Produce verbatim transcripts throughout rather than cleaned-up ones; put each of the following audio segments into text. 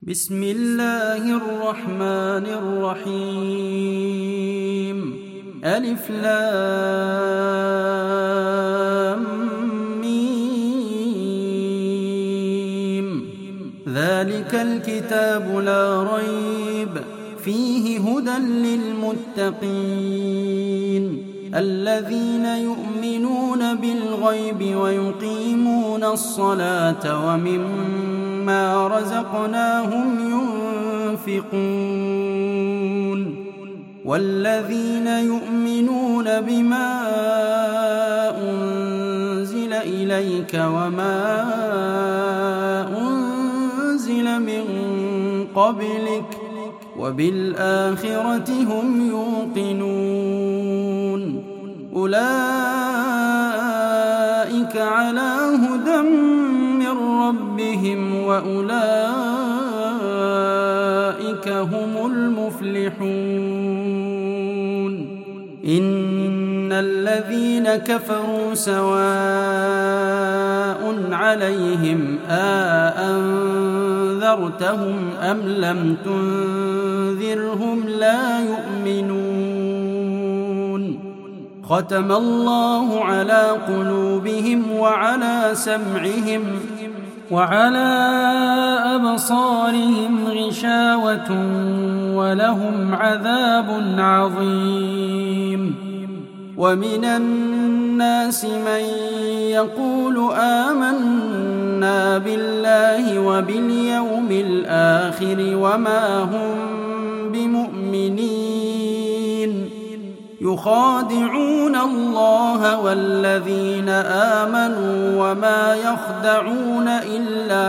بسم الله الرحمن الرحيم. ألف لام ميم. ذلك الكتاب لا ريب فيه هدى للمتقين الذين يؤمنون بالغيب ويقيمون الصلاة ومما رزقناهم ينفقون والذين يؤمنون بما أنزل إليك وما أنزل من قبلك وبالآخرة هم يوقنون أولئك على هدى من ربهم وأولئك هم المفلحون. إن الذين كفروا سواء عليهم أأنذرتهم أم لم تنذرهم لا يؤمنون. ختم الله على قلوبهم وعلى سمعهم وعلى أبصارهم غشاوة ولهم عذاب عظيم. ومن الناس من يقول آمنا بالله وباليوم الآخر وما هم بمؤمنين يخادعون الله والذين آمنوا وما يخدعون إلا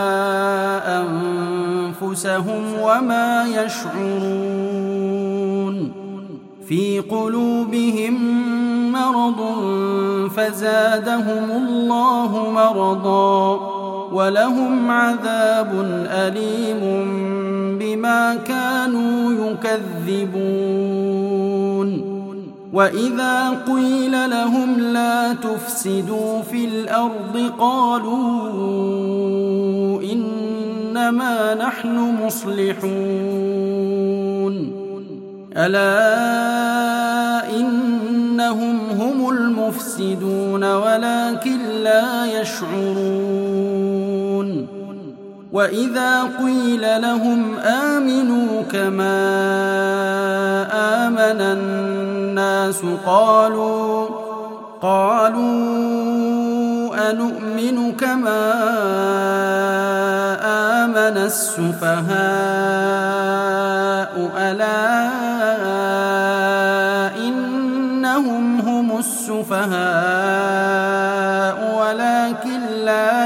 أنفسهم وما يشعرون. في قلوبهم مرض فزادهم الله مرضا ولهم عذاب أليم بما كانوا يكذبون. وإذا قيل لهم لا تفسدوا في الأرض قالوا إنما نحن مصلحون. ألا إنهم هم المفسدون ولكن لا يشعرون. وإذا قيل لهم آمنوا كما آمن الناس قالوا قالوا أنؤمن كما آمن السفهاء ألا إنهم هم السفهاء ولكن لا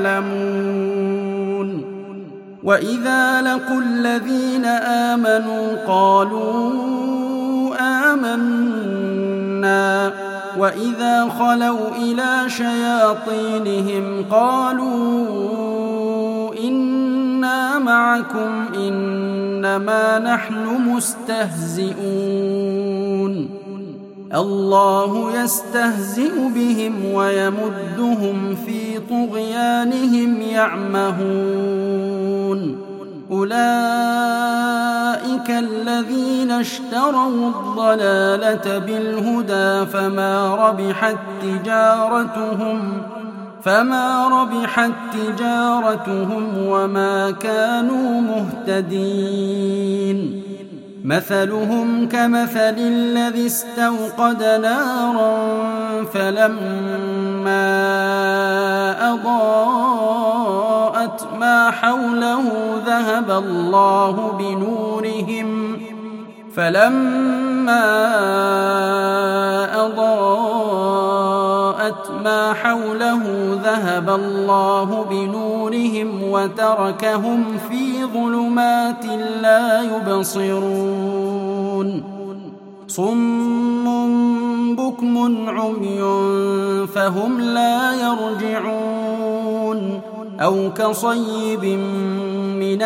يعلمون. وإذا لقوا الذين آمنوا قالوا آمنا وإذا خلوا إلى شياطينهم قالوا إنا معكم إنما نحن مستهزئون. الله يستهزئ بهم ويمدهم في طغيانهم يعمهون. أولئك الذين اشتروا الضلالة بالهدى فما ربحت تجارتهم فما ربحت تجارتهم وما كانوا مهتدين. مثلهم كمثل الذي استوقد نارا فلما أضاءت ما حوله ذهب الله بنورهم فلما أضاءت ما حوله ذهب الله بنورهم وتركهم في ظلمات لا يبصرون. صم بكم عمي فهم لا يرجعون. أو كصيب من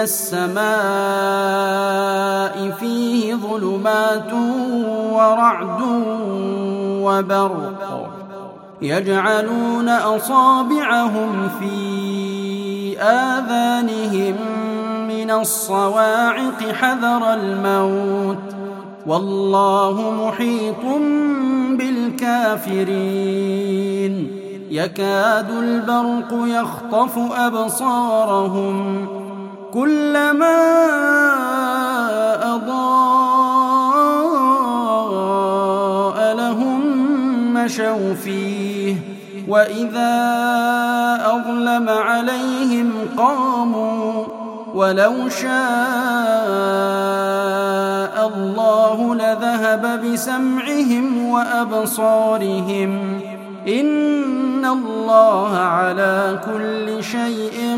السماء فيه ظلمات ورعد وبرق يجعلون أصابعهم في آذانهم من من الصواعق حذر الموت والله محيط بالكافرين يكاد البرق يخطف أبصارهم كلما أضاء لهم مشوا فيه وإذا أظلم عليهم قاموا ولو شاء الله لذهب بسمعهم وأبصارهم إن الله على كل شيء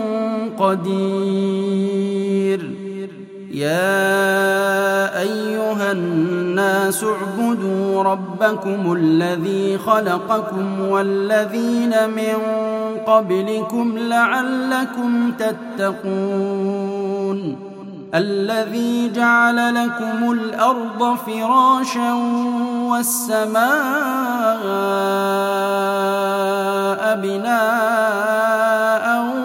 قدير يا أيها الناس اعبدوا ربكم الذي خلقكم والذين من قبلكم لعلكم تتقون الذي جعل لكم الأرض فراشا والسماء بناء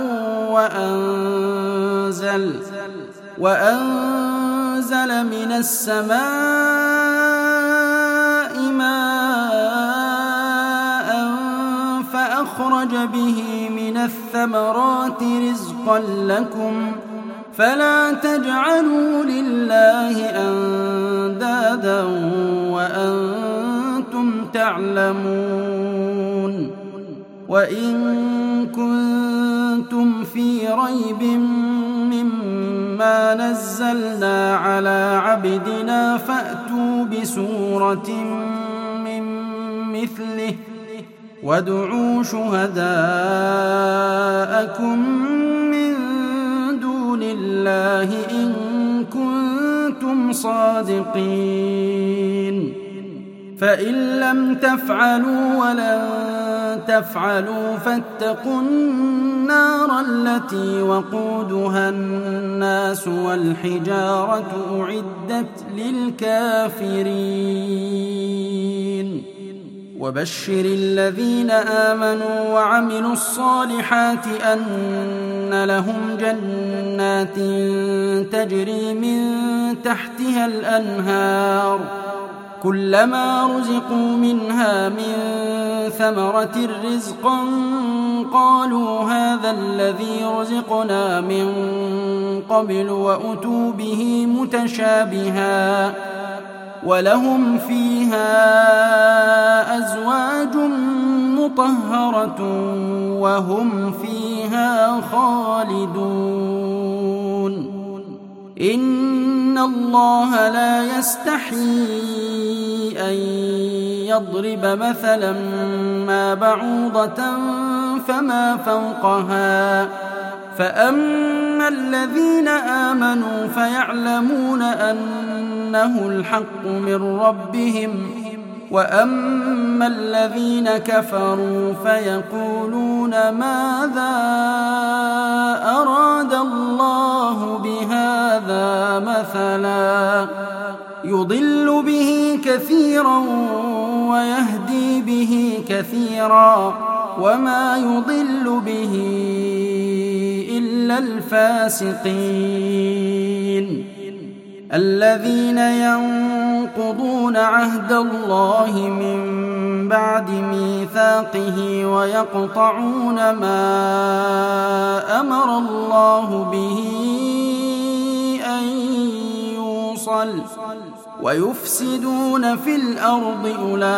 وأنزل وأنزل من السماء ماء فأخرج به من الثمرات رزقا لكم فلا تجعلوا لله أندادا وأنتم تعلمون وإن كنتم في ريب مما نزلنا على عبدنا فأتوا بسورة من مثله وادعوا شهداءكم من دون الله إن كنتم صادقين فإن لم تفعلوا ولن تفعلوا فاتقوا النار التي وقودها الناس والحجارة أعدت للكافرين وبشر الذين آمنوا وعملوا الصالحات أن لهم جنات تجري من تحتها الأنهار كلما رزقوا منها من ثمرة رزقا قالوا هذا الذي رزقنا من قبل وأتوا به متشابها ولهم فيها أزواج مطهرة وهم فيها خالدون إن الله لا يستحيي أن يضرب مثلا ما بعوضة فما فوقها فأما الذين آمنوا فيعلمون أنه الحق من ربهم وأما الذين كفروا فيقولون ماذا أراد الله بهذا مثلا يضل به كثيرا ويهدي به كثيرا وما يضل به إلا الفاسقين الذين ينقضون عهد الله من بعد ميثاقه ويقطعون ما أمر الله به أن يوصل ويفسدون في الأرض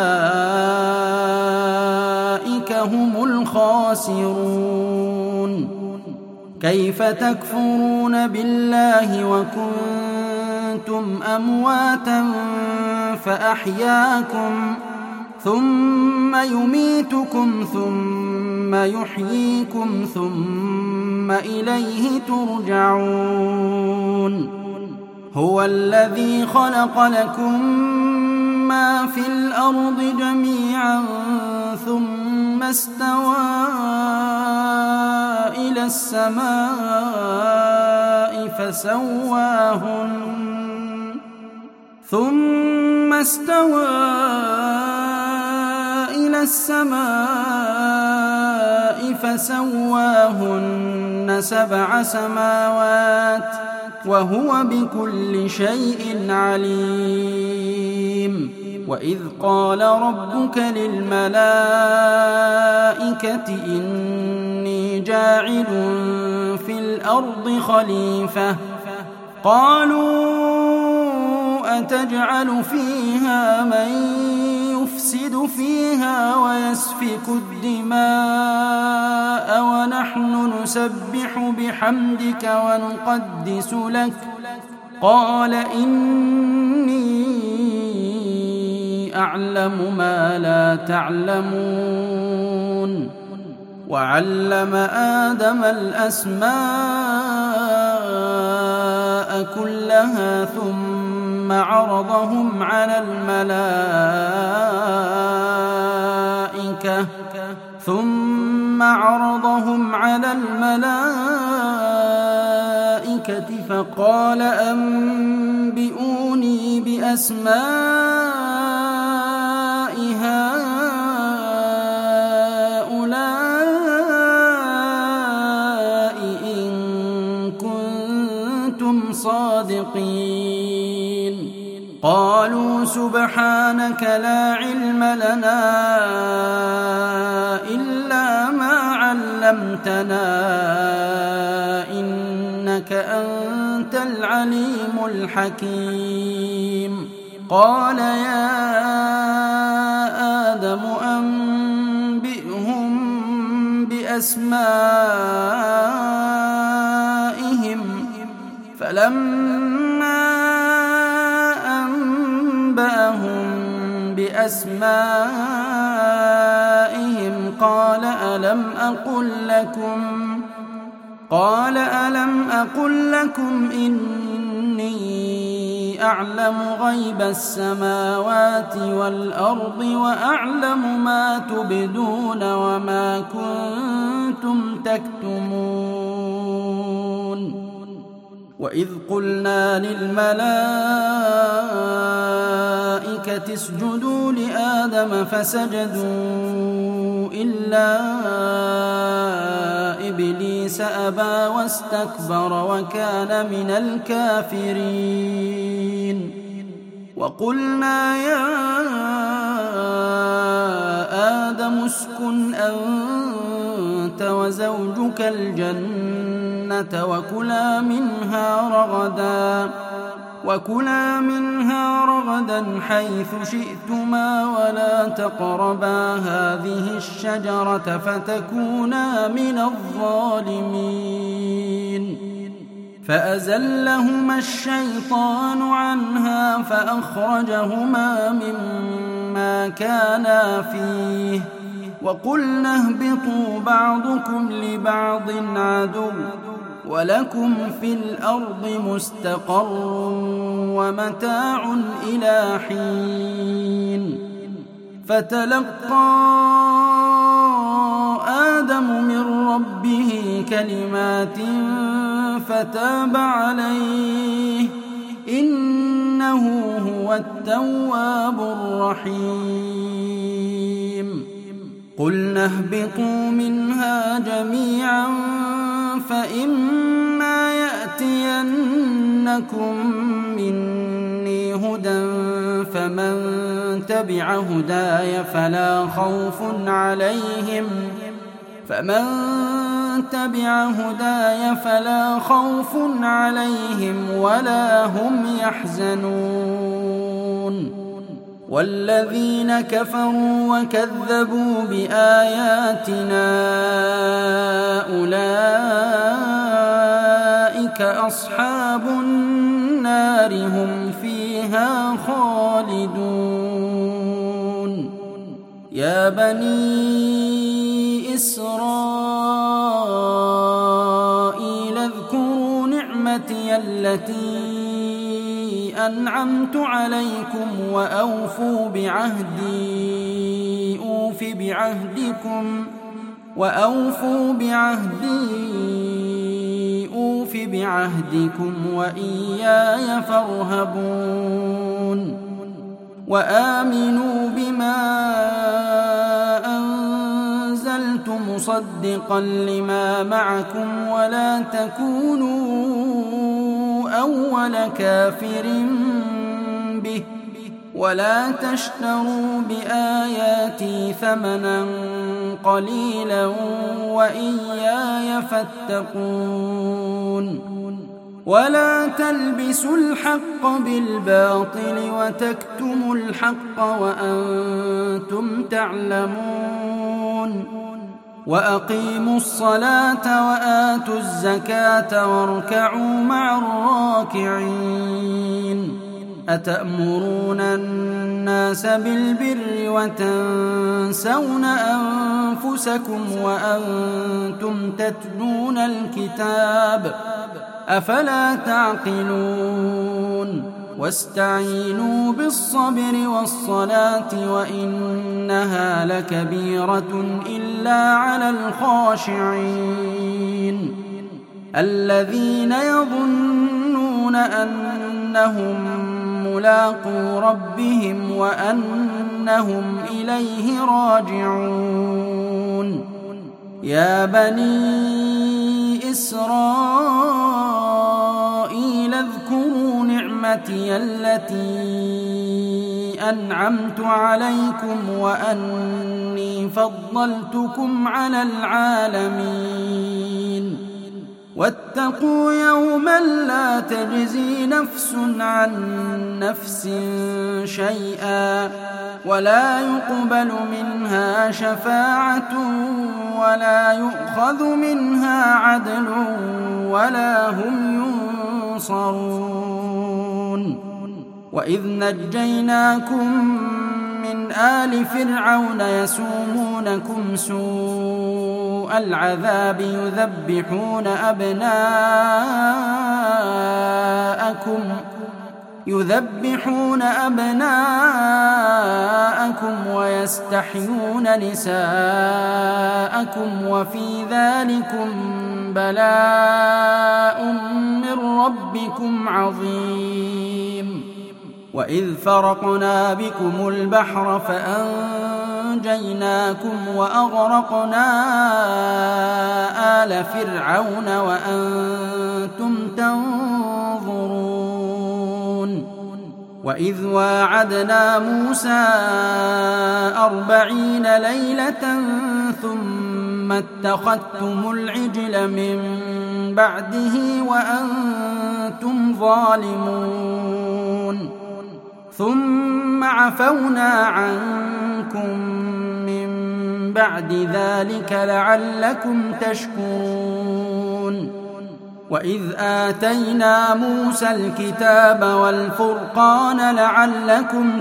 أولئك هم الخاسرون كيف تكفرون بالله وكنتم أمواتا فأحياكم ثم يميتكم ثم يحييكم ثم إليه ترجعون هو الذي خلق لكم ما في الأرض جميعا ثم استوى إلى السماء فسواهن ثم استوى إلى السماء فسواهن سبع سماوات وهو بكل شيء عليم. وإذ قال ربك للملائكة إني جاعل في الأرض خليفة قالوا أتجعل فيها من يفسد فيها ويسفك الدماء ونحن نسبح بحمدك ونقدس لك قال إني أعلم ما لا تعلمون. وعلم آدم الأسماء كلها ثم عرضهم على الملائكة ثم عرضهم على الملائكة فقال أنبئوني بأسماء هؤلاء إن كنتم صادقين. قالوا سبحانك لا علم لنا إلا ما علمتنا إنك أنت العليم الحكيم. قال يا آدم أنبئهم بأسمائهم فلما أنبأهم بأسمائهم قال ألم أقل لكم قال ألم أقل لكم إني أعلم غيب السماوات والأرض وأعلم ما تبدون وما كنتم تكتمون. وإذ قلنا للملائكة اسجدوا لآدم فسجدوا إلا إبليس أبى واستكبر وكان من الكافرين. وقلنا يا آدم اسكن أنت وزوجك الجنة وكلا منها رغدا وكلا منها رغدا حيث شئتما ولا تقربا هذه الشجرة فتكونا من الظالمين. فأزلهما الشيطان عنها فأخرجهما مما كانا فيه وقلنا اهبطوا بعضكم لبعض عدو ولكم في الأرض مستقر ومتاع إلى حين. فتلقى آدم من ربه كلمات فتاب عليه إنه هو التواب الرحيم. قلنا اهبطوا منها جميعا فإما يأتينكم مني هدى فمن تبع هداي فلا خوف عليهم فمن تبع هداي فلا خوف عليهم ولا هم يحزنون. والذين كفروا وكذبوا بآياتنا أولئك أصحاب النار هم فيها خالدون. يا بني إسرائيل اذكروا نعمتي التي أنعمت عليكم وأوفوا بعهدي أوف بعهدكم وأوفوا بعهدي أوف بعهدكم وإياي فارهبون. وآمنوا بما أنزلت مصدقا لما معكم ولا تكونوا أول كافر به ولا تشتروا بآياتي ثمنا قليلا وإياي فاتقون ولا تلبسوا الحق بالباطل وتكتموا الحق وأنتم تعلمون وأقيموا الصلاة وآتوا الزكاة واركعوا مع الراكعين أتأمرون الناس بالبر وتنسون أنفسكم وأنتم تتلون الكتاب أفلا تعقلون واستعينوا بالصبر والصلاة وإنها لكبيرة إلا على الخاشعين الذين يظنون أنهم ملاقو ربهم وأنهم إليه راجعون يا بني إسرائيل اذكروا نعمتي التي أنعمت عليكم وأني فضلتكم على العالمين واتقوا يوما لا تجزي نفس عن نفس شيئا ولا يقبل منها شفاعة ولا يؤخذ منها عدل ولا هم ينصرون وإذ نجيناكم من آل فرعون يسومونكم سوء العذاب يذبحون أبناءكم يذبحون أبناءكم ويستحيون نساءكم وفي ذلكم بلاء من ربكم عظيم وإذ فرقنا بكم البحر فأنجيناكم وأغرقنا آل فرعون وأنتم تنظرون وإذ واعدنا موسى أربعين ليلة ثم اتخذتم العجل من بعده وأنتم ظالمون ثم عفونا عنكم من بعد ذلك لعلكم تشكرون وإذ آتينا موسى الكتاب والفرقان لعلكم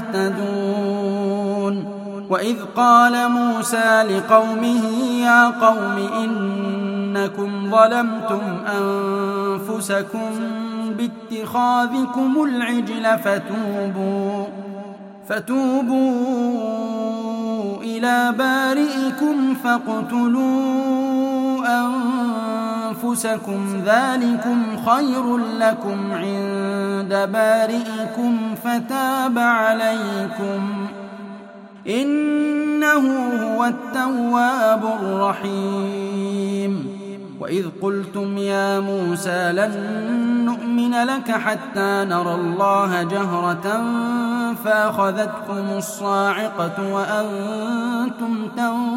تهتدون وإذ قال موسى لقومه يا قوم إنكم ظلمتم أنفسكم باتخاذكم العجل فتوبوا فتوبوا إلى بارئكم فاقتلوا أنفسكم ذلكم خير لكم عند بارئكم فتاب عليكم إنه هو التواب الرحيم وإذ قلتم يا موسى لن نؤمن لك حتى نرى الله جهرة فأخذتكم الصاعقة وأنتم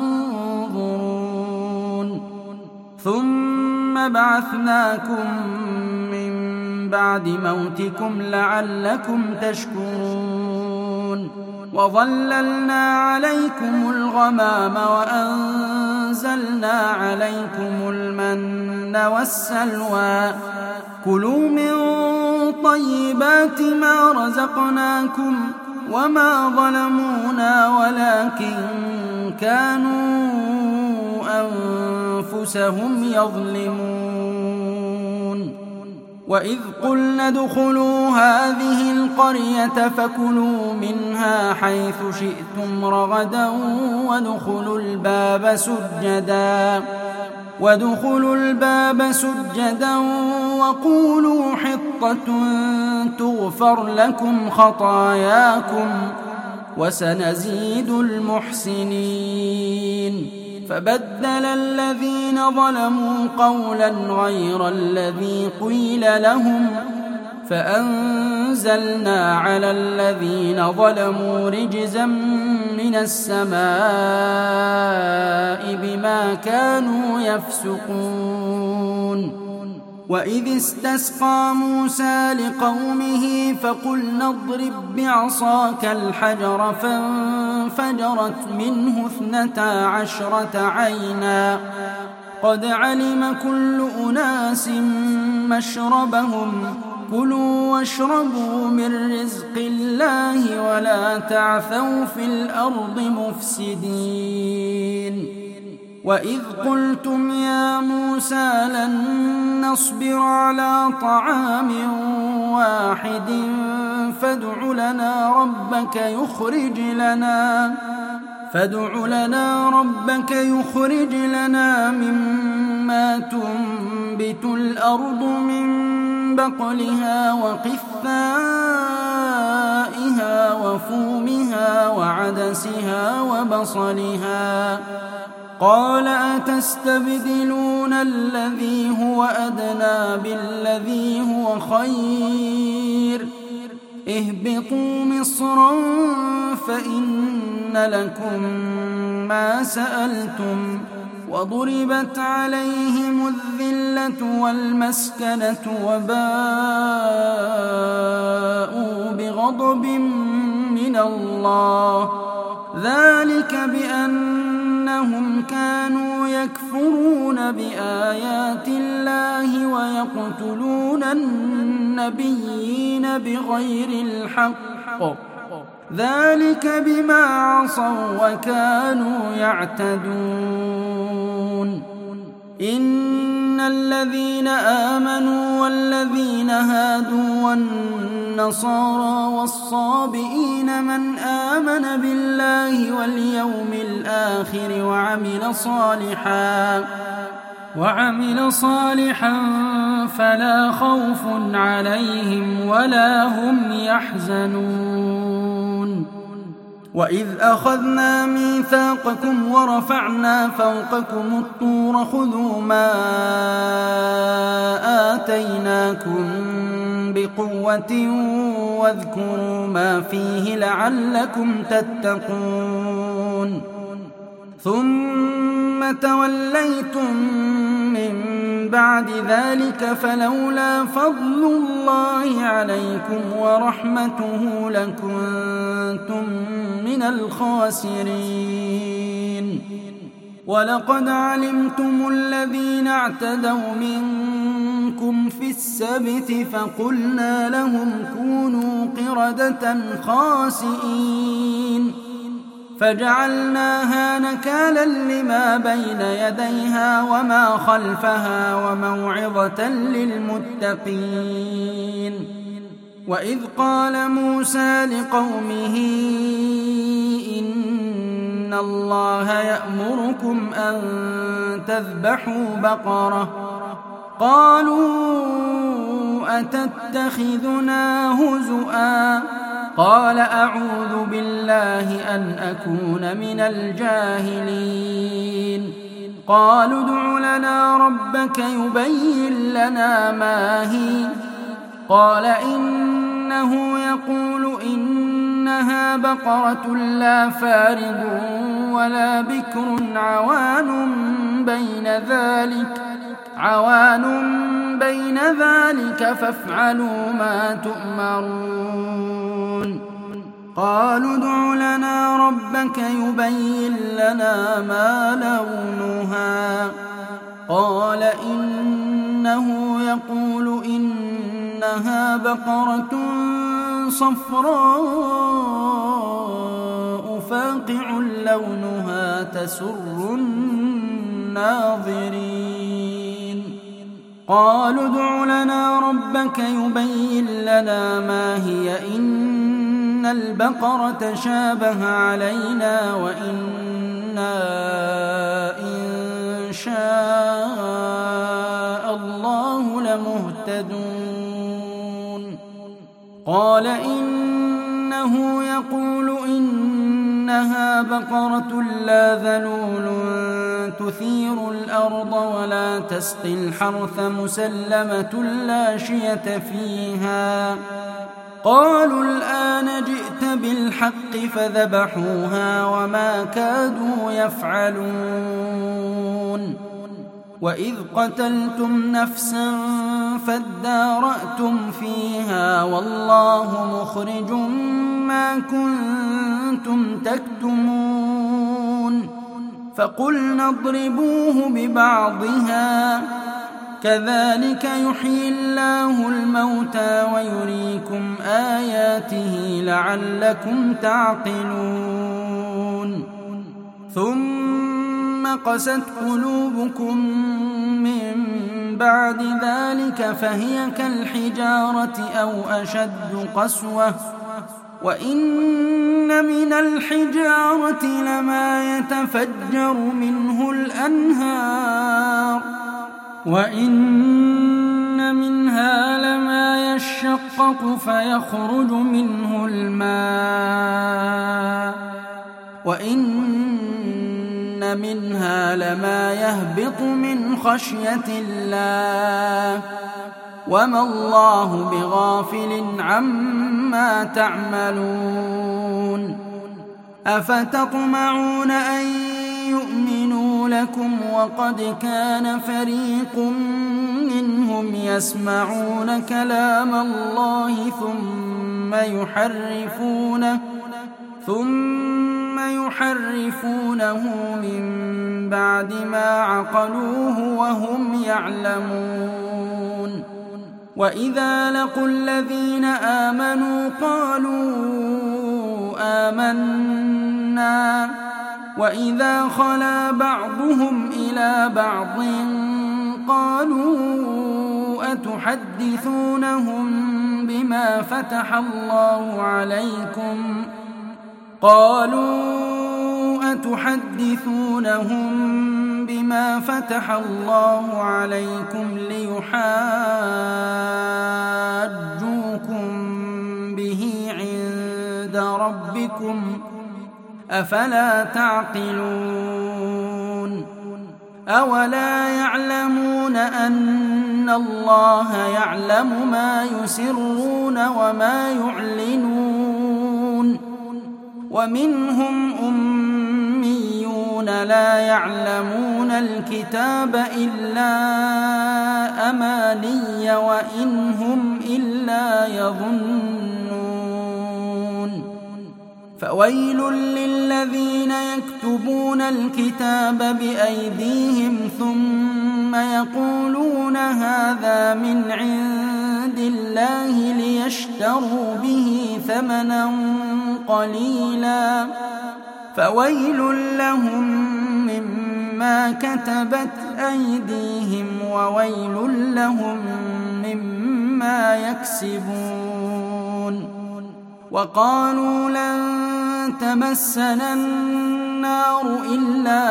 تنظرون ثم بعثناكم من بعد موتكم لعلكم تشكرون وظللنا عليكم الغمام وأنزلنا عليكم المن والسلوى كلوا من طيبات ما رزقناكم وما ظلمونا ولكن كانوا أنفسهم يظلمون وإذ قلنا ادخلوا هذه القرية فكلوا منها حيث شئتم رغدا وادخلوا الباب سجدا وادخلوا الباب سجدا وقولوا حطة تغفر لكم خطاياكم وسنزيد المحسنين فبدل الذين ظلموا قولا غير الذي قيل لهم فأنزلنا على الذين ظلموا رجزا من السماء بما كانوا يفسقون. وإذ استسقى موسى لقومه فقلنا اضرب بعصاك الحجر فانفجرت منه اثنتا عشرة عينا قد علم كل أناس مشربهم كلوا واشربوا من رزق الله ولا تعثوا في الأرض مفسدين. وإذ قلتم يا موسى لن نصبر على طعام واحد فادع لنا ربك يخرج لنا فادع لنا ربك يخرج لنا مما تنبت الأرض من بقلها وقثائها وفومها وعدسها وبصلها قال أتستبدلون الذي هو أدنى بالذي هو خير اهبطوا مصرا فإن لكم ما سألتم وضربت عليهم الذلة والمسكنة وباءوا بغضب من الله ذلك بأنهم كانوا يكفرون بآيات الله ويقتلون النبيين بغير الحق ذلك بما عصوا وكانوا يعتدون. إن الذين آمنوا والذين هادوا والنصارى والصابئين من آمن بالله واليوم الآخر وعمل صالحا وعمل صالحا فلا خوف عليهم ولا هم يحزنون. وإذ أخذنا ميثاقكم ورفعنا فوقكم الطور خذوا ما آتيناكم بقوة واذكروا ما فيه لعلكم تتقون ثم توليتم من بعد ذلك فلولا فضل الله عليكم ورحمته لكنتم من الخاسرين. ولقد علمتم الذين اعتدوا منكم في السبت فقلنا لهم كونوا قردة خاسئين فجعلناها نكالا لما بين يديها وما خلفها وموعظة للمتقين. وإذ قال موسى لقومه إن الله يأمركم أن تذبحوا بقرة قالوا أتتخذنا هزؤا قال أعوذ بالله أن أكون من الجاهلين. قالوا ادع لنا ربك يبين لنا ما هي قال إنه يقول إنها بقرة لا فارض ولا بكر عوان بين ذلك عوان بين ذلك فافعلوا ما تؤمرون. قالوا ادع لنا ربك يبين لنا ما لونها قال إنه يقول إنها بقرة صفراء فاقع لونها تسر الناظرين. قالوا ادع لنا ربك يبين لنا ما هي إن البقرة شابه علينا وإنا إن شاء الله لمهتدون. قال إنه يقول إن إنها بقرة لا ذلول تثير الأرض ولا تسقي الحرث مسلمة لا شية فيها. قالوا الآن جئت بالحق فذبحوها وما كادوا يفعلون. وإذ قتلتم نفسا فادارأتم فيها والله مخرج ما كنتم تكتمون. فقلنا اضربوه ببعضها كذلك يحيي الله الموتى ويريكم آياته لعلكم تعقلون. ثم قست قلوبكم من بعد ذلك فهي كالحجارة أو أشد قسوة وإن من الحجارة لما يتفجر منه الأنهار وإن منها لما يشقق فيخرج منه الماء وإن منها لما يهبط من خشية الله وما الله بغافل عما تعملون. أفتطمعون أن يؤمنوا لكم وقد كان فريق منهم يسمعون كلام الله ثم يحرفونه ثم يحرفونه من بعد ما عقلوه وهم يعلمون. وإذا لقوا الذين آمنوا قالوا آمنا وإذا خلا بعضهم إلى بعض قالوا أتحدثونهم بما فتح الله عليكم قالوا أتحدثونهم بما فتح الله عليكم ليحاجوكم به عند ربكم أفلا تعقلون. أولا يعلمون أن الله يعلم ما يسرون وما يعلنون. ومنهم أميون لا يعلمون الكتاب إلا أماني وإن هم إلا يظنون. فويل للذين يكتبون الكتاب بأيديهم ثم يقولون هذا من عند الله ليشتروا به ثمنا قليلا فويل لهم مما كتبت أيديهم وويل لهم مما يكسبون. وقالوا لن تمسنا النار إلا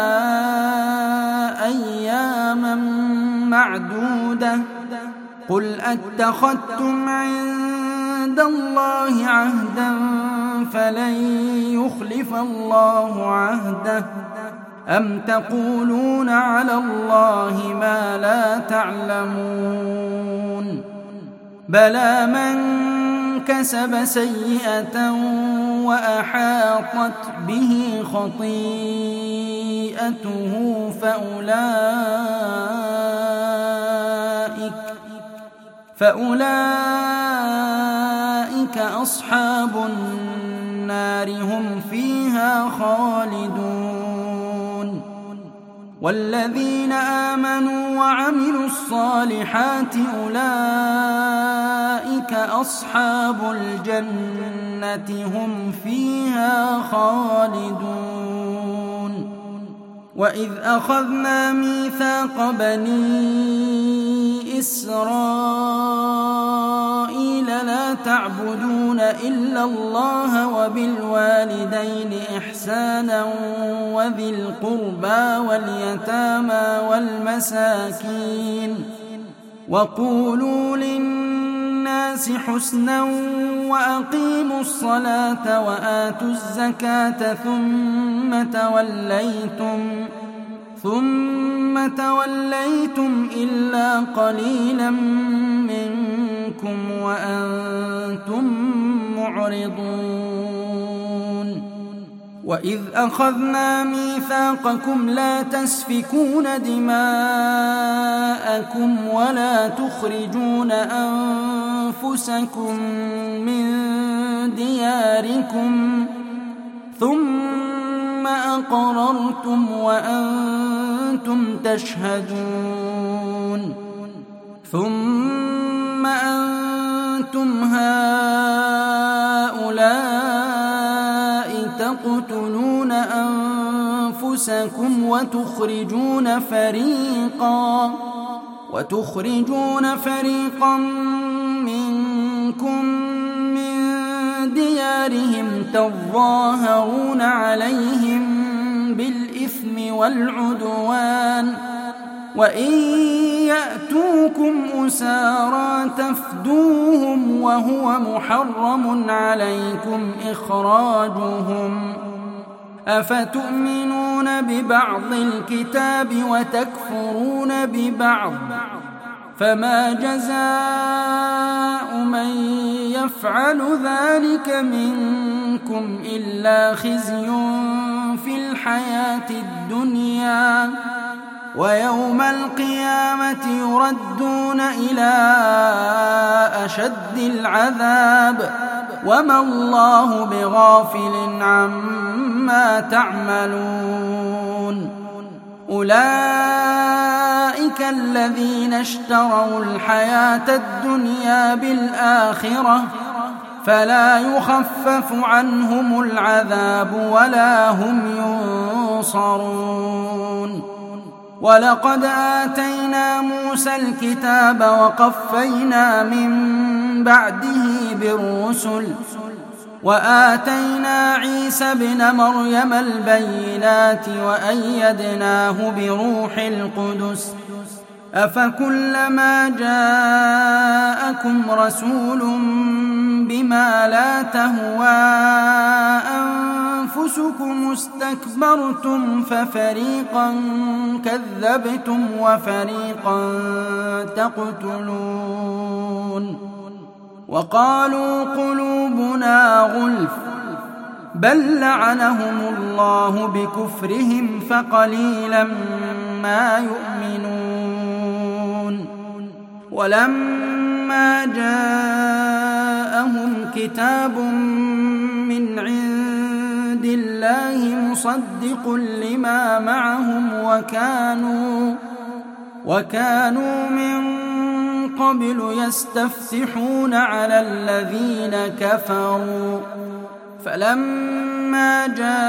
أياما معدودة قل أتخذتم عند الله عهدا فلن يخلف الله عهده أم تقولون على الله ما لا تعلمون. بلى من كسب سيئة وأحاطت به خطيئته فأولئك فأولئك أصحاب النار هم فيها خالدون. والذين آمنوا وعملوا الصالحات أولئك أصحاب الجنة هم فيها خالدون. وإذ أخذنا ميثاق بني إسرائيل لا تعبدون إلا الله وبالوالدين إحسانا وذي القربى واليتامى والمساكين وقولوا للناس للناس حسنا وأقيموا الصلاة وآتوا الزكاة ثم توليتم ثم توليتم إلا قليلا منكم وأنتم معرضون وإذ أخذنا ميثاقكم لا تسفكون دماءكم ولا تخرجون أنفسكم من دياركم ثم أقررتم وأنتم تشهدون ثم أنتم هؤلاء تقتلون أنفسكم وتخرجون فريقا وتخرجون فريقا منكم من ديارهم تظاهرون عليهم بالإثم والعدوان وإن يأتوكم أسارى تفدوهم وهو محرم عليكم إخراجهم أفتؤمنون ببعض الكتاب وتكفرون ببعض فما جزاء من يفعل ذلك منكم إلا خزي في الحياة الدنيا ويوم القيامة يردون إلى أشد العذاب وما الله بغافل عما تعملون أولئك الذين اشتروا الحياة الدنيا بالآخرة فلا يخفف عنهم العذاب ولا هم ينصرون ولقد آتينا موسى الكتاب وقفينا من بعده بالرسل وآتينا عيسى ابن مريم البينات وأيدناه بروح القدس أفكلما جاءكم رسول بما لا تهوى أنفسكم استكبرتم ففريقا كذبتم وفريقا تقتلون وقالوا قلوبنا غلف بل لعنهم الله بكفرهم فقليلا ما يؤمنون ولما جاءهم كتاب من عند الله مصدق لما معهم وكانوا وكانوا من قبل يستفتحون على الذين كفروا فلما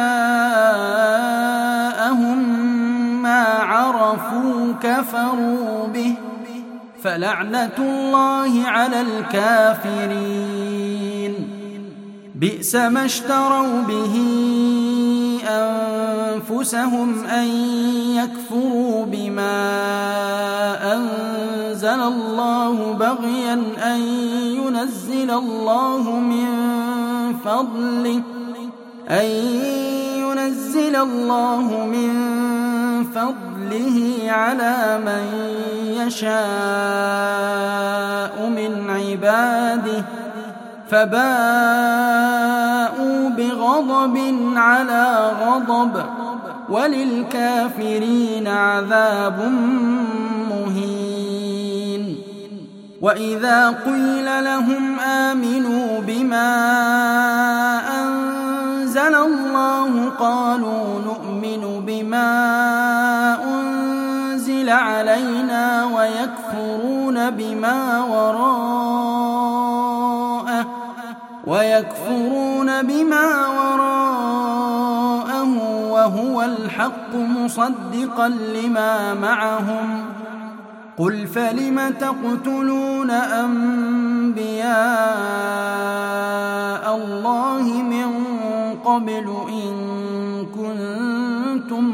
جاءهم ما عرفوا كفروا به فلعنة الله على الكافرين بئس ما اشتروا به أنفسهم أن يكفروا بما أنزل الله بغيا أن ينزل الله من فضله أن ينزل الله من فضله على من يشاء من عباده فباءوا بغضب على غضب وللكافرين عذاب مهين وإذا قيل لهم آمنوا بما أنزل الله قالوا نؤمن بما أنزل علينا ويكفرون بما وراءه ويكفرون بما وراءه وهو الحق مصدقا لما معهم قل فلم تقتلون أنبياء الله من قبل إن كنتم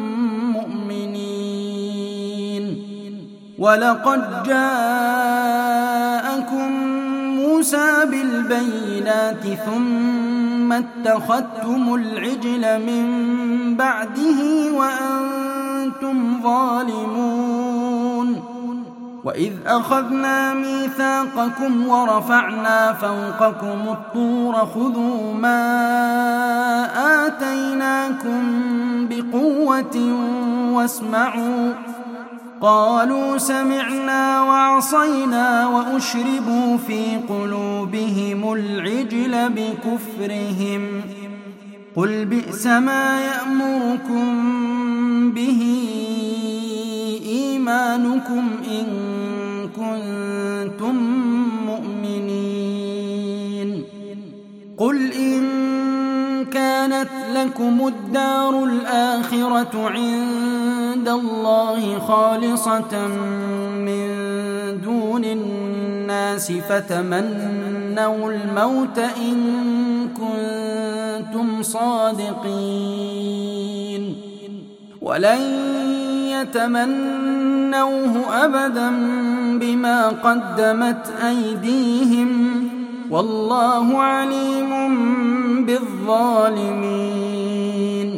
مؤمنين ولقد جاءكم موسى بالبينات ثم اتخذتم العجل من بعده وأنتم ظالمون وإذ أخذنا ميثاقكم ورفعنا فوقكم الطور خذوا ما آتيناكم بقوة واسمعوا قالوا سمعنا وعصينا وأشربوا في قلوبهم العجل بكفرهم قل بئس ما يأمركم به إيمانكم إن كنتم مؤمنين قل إن كانت لكم الدار الآخرة عند الله خالصة من دون الناس فتمنوا الموت إن كنتم صادقين ولن يتمنوه أبدا بما قدمت أيديهم والله عليم بالظالمين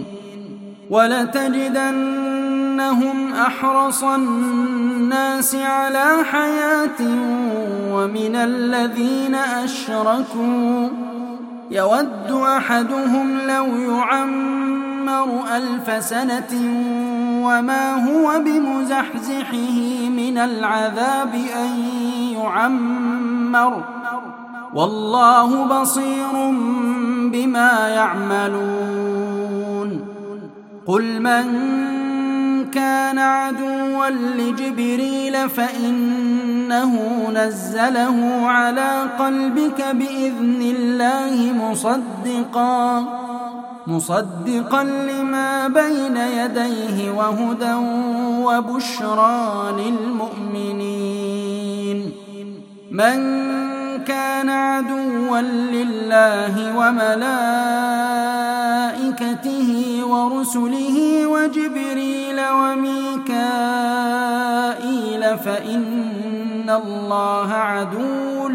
ولتجدنهم أحرص الناس على حياة ومن الذين أشركوا يود أحدهم لو يعمر ألف سنة وما هو بمزحزحه من العذاب أن يعمر والله بصير بما يعملون قل من كان عدوا لجبريل فإنه نزله على قلبك بإذن الله مصدقا مصدقا لما بين يديه وهدى وبشرى للمؤمنين من كان عدوا لله وملائكته ورسله وجبريل وميكائيل فإن الله عدو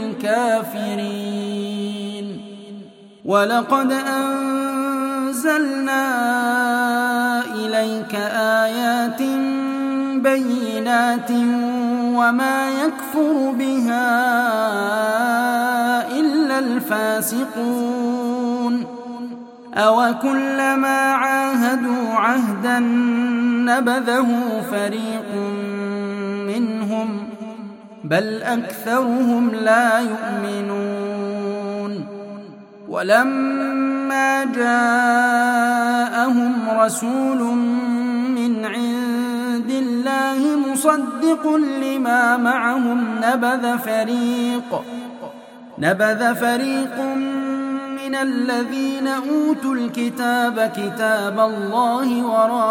للكافرين ولقد أنزلنا إليك آيات بينات وما يكفر بها إلا الفاسقون أو كلما عاهدوا عهدا نبذه فريق منهم بل أكثرهم لا يؤمنون ولما جاءهم رسول من عند الله مصدق لما معهم نبذ فريق نبذ فريق من الذين أوتوا الكتاب كتاب الله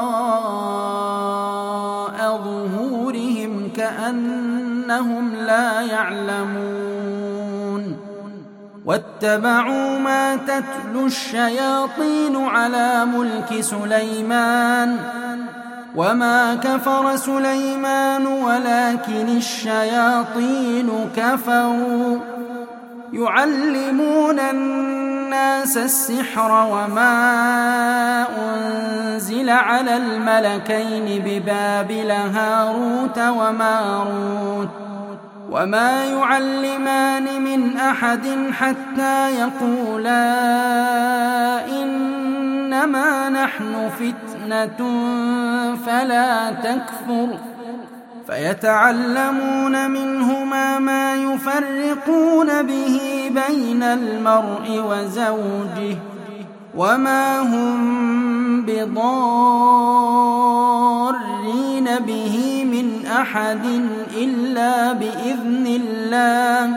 وراء ظهورهم كأنهم لا يعلمون واتبعوا ما تتلو الشياطين على ملك سليمان وما كفر سليمان ولكن الشياطين كفروا يعلمون الناس السحر وما أنزل على الملكين ببابل هاروت وماروت وما يعلمان من أحد حتى يقولا إنما نحن فتنة فلا تكفر فيتعلمون منهما ما يفرقون به بين المرء وزوجه وما هم بضارين به من أحد إلا بإذن الله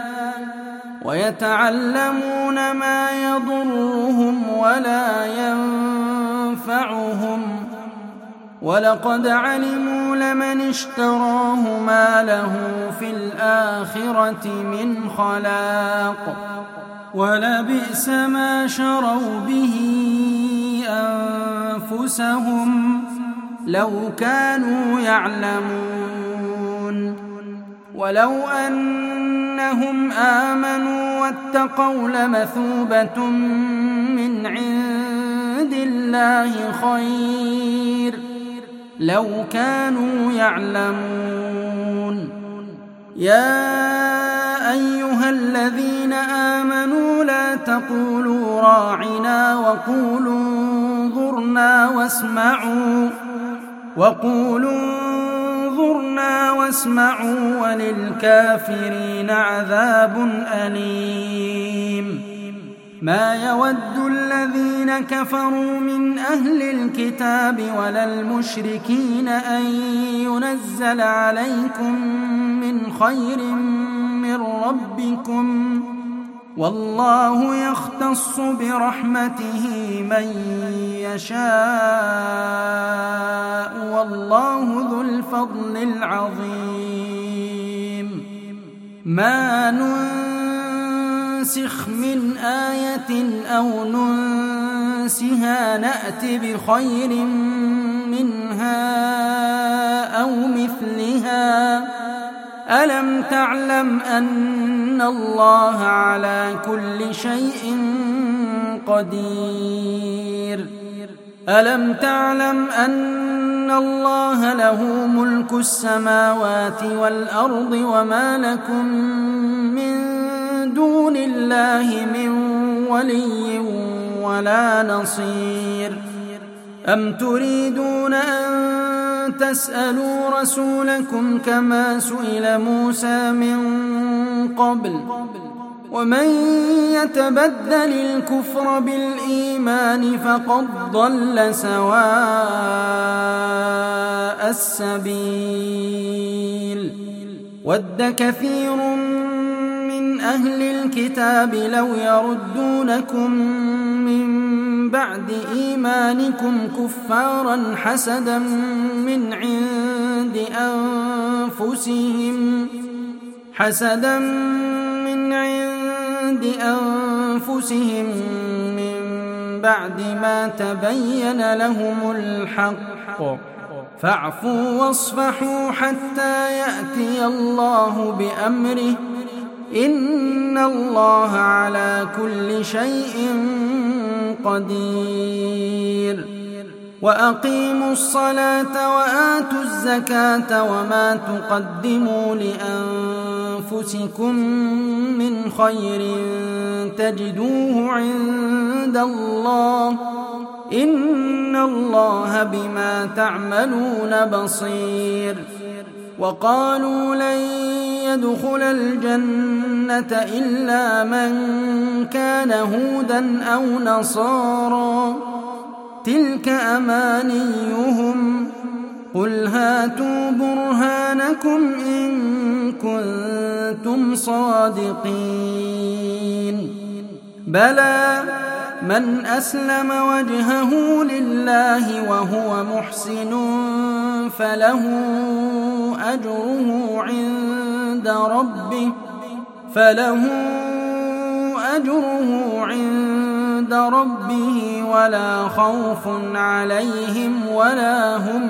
ويتعلمون ما يضرهم ولا ينفعهم ولقد علموا لمن اشتراه ما له في الآخرة من خلاق ولبئس ما شروا به أنفسهم لو كانوا يعلمون ولو أن إنهم آمنوا واتقوا لمثوبة من عند الله خير لو كانوا يعلمون. يا أيها الذين آمنوا لا تقولوا راعنا وقولوا انظرنا واسمعوا وقولوا انظرنا واسمعوا وللكافرين عذاب أليم. ما يود الذين كفروا من أهل الكتاب ولا المشركين أن ينزل عليكم من خير من ربكم والله يختص برحمته من يشاء والله ذو الفضل العظيم. ما ننسخ من آية أو ننسها نأت بخير منها أو مثلها. ألم تعلم أن الله على كل شيء قدير؟ ألم تعلم أن الله له ملك السماوات والأرض وما لكم من دون الله من ولي ولا نصير؟ أم تريدون أن تسألوا رسولكم كما سئل موسى من قبل ومن يتبدل الكفر بالإيمان فقد ضل سواء السبيل. ود كثير من أهل الكتاب لو يردونكم من بعد إيمانكم كفارا حسدا من عند أنفسهم حسدا من عند أنفسهم من بعد ما تبين لهم الحق فاعفوا واصفحوا حتى يأتي الله بأمره إن الله على كل شيء قدير. وأقيموا الصلاة وآتوا الزكاة وما تقدموا لأنفسكم من خير تجدوه عند الله إن الله بما تعملون بصير. وقالوا لن يدخل الجنة إلا من كان هودا أو نصارى تلك أمانيهم قل هاتوا برهانكم إن كنتم صادقين. بلى من أسلم وجهه لله وهو محسن فله أجره عند ربه فله أجره عند ربه ولا خوف عليهم ولا هم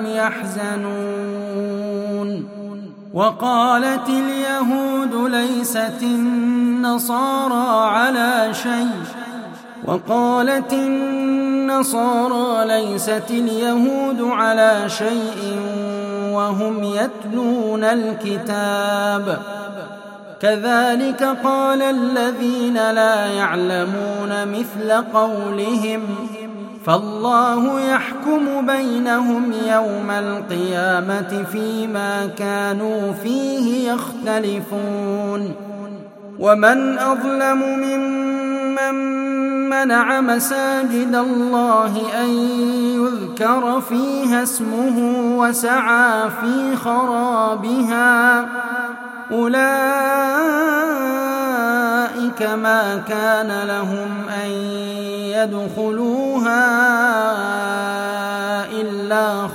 يحزنون. وقالت اليهود ليست النصارى على شيء وقالت النصارى ليست اليهود على شيء وهم يتلون الكتاب كذلك قال الذين لا يعلمون مثل قولهم فالله يحكم بينهم يوم القيامة فيما كانوا فيه يختلفون. ومن أظلم ممن منع مساجد الله أن يذكر فيها اسمه وسعى في خرابها أولئك ما كان لهم أن يدخلوها إلا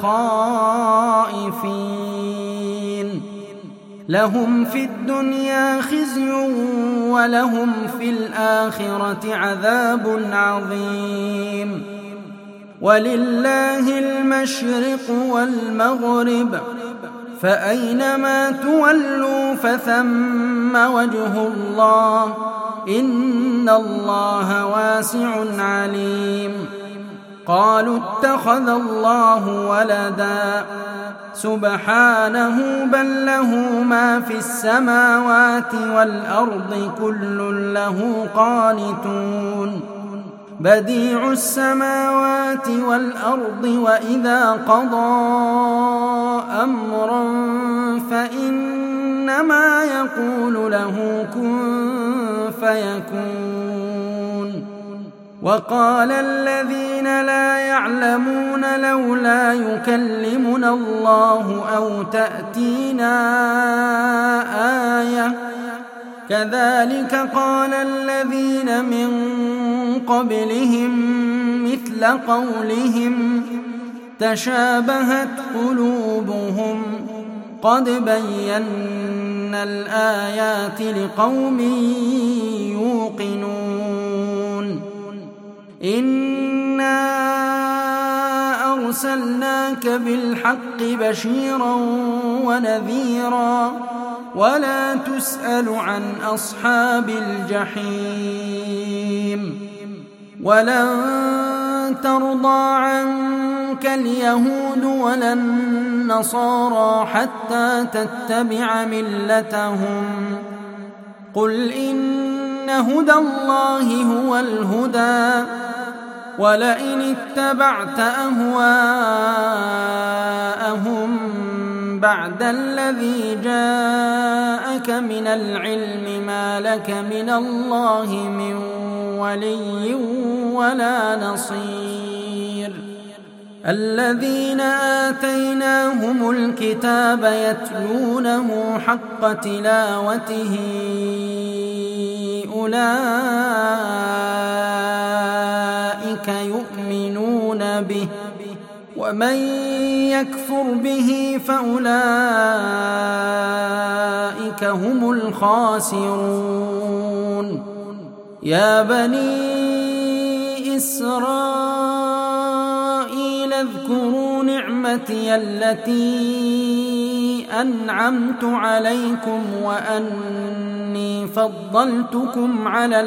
خائفين لهم في الدنيا خزي ولهم في الآخرة عذاب عظيم. ولله المشرق والمغرب فأينما تولوا فثم وجه الله إن الله واسع عليم. قالوا اتخذ الله ولدا سبحانه بل له ما في السماوات والأرض كل له قانتون بديع السماوات والأرض وإذا قضى أمرا فإنما يقول له كن فيكون. وقال الذين لا يعلمون لولا يكلمنا الله أو تأتينا آية كذلك قال الذين من قبلهم مثل قولهم تشابهت قلوبهم قد بينا الآيات لقوم يوقنون. إنا أرسلناك بالحق بشيرا ونذيرا ولا تسأل عن أصحاب الجحيم. ولن ترضى عنك اليهود ولا النصارى حتى تتبع ملتهم قل إن هدى الله هو الهدى ولئن اتبعت أهواءهم بعد الذي جاءك من العلم ما لك من الله من ولي ولا نصير. الذين آتيناهم الكتاب يتلونه حق تلاوته أولئك يؤمنون به ومن يكفر به فأولئك هم الخاسرون. يا بني إسرائيل اذكروا نعمتي التي أنعمت عليكم وأني فضلتكم على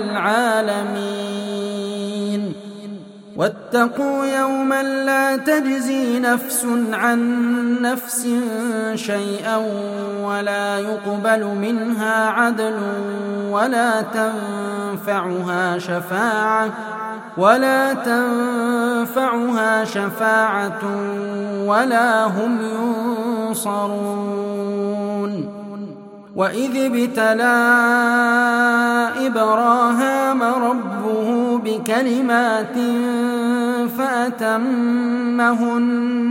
العالمين. واتقوا يوما لا تجزي نفس عن نفس شيئا ولا يقبل منها عدل ولا تنفعها شفاعة ولا تنفعها شفاعة ولا هم ينصرون. وإذ ابتلى إبراهام ربه بكلمات فأتمهن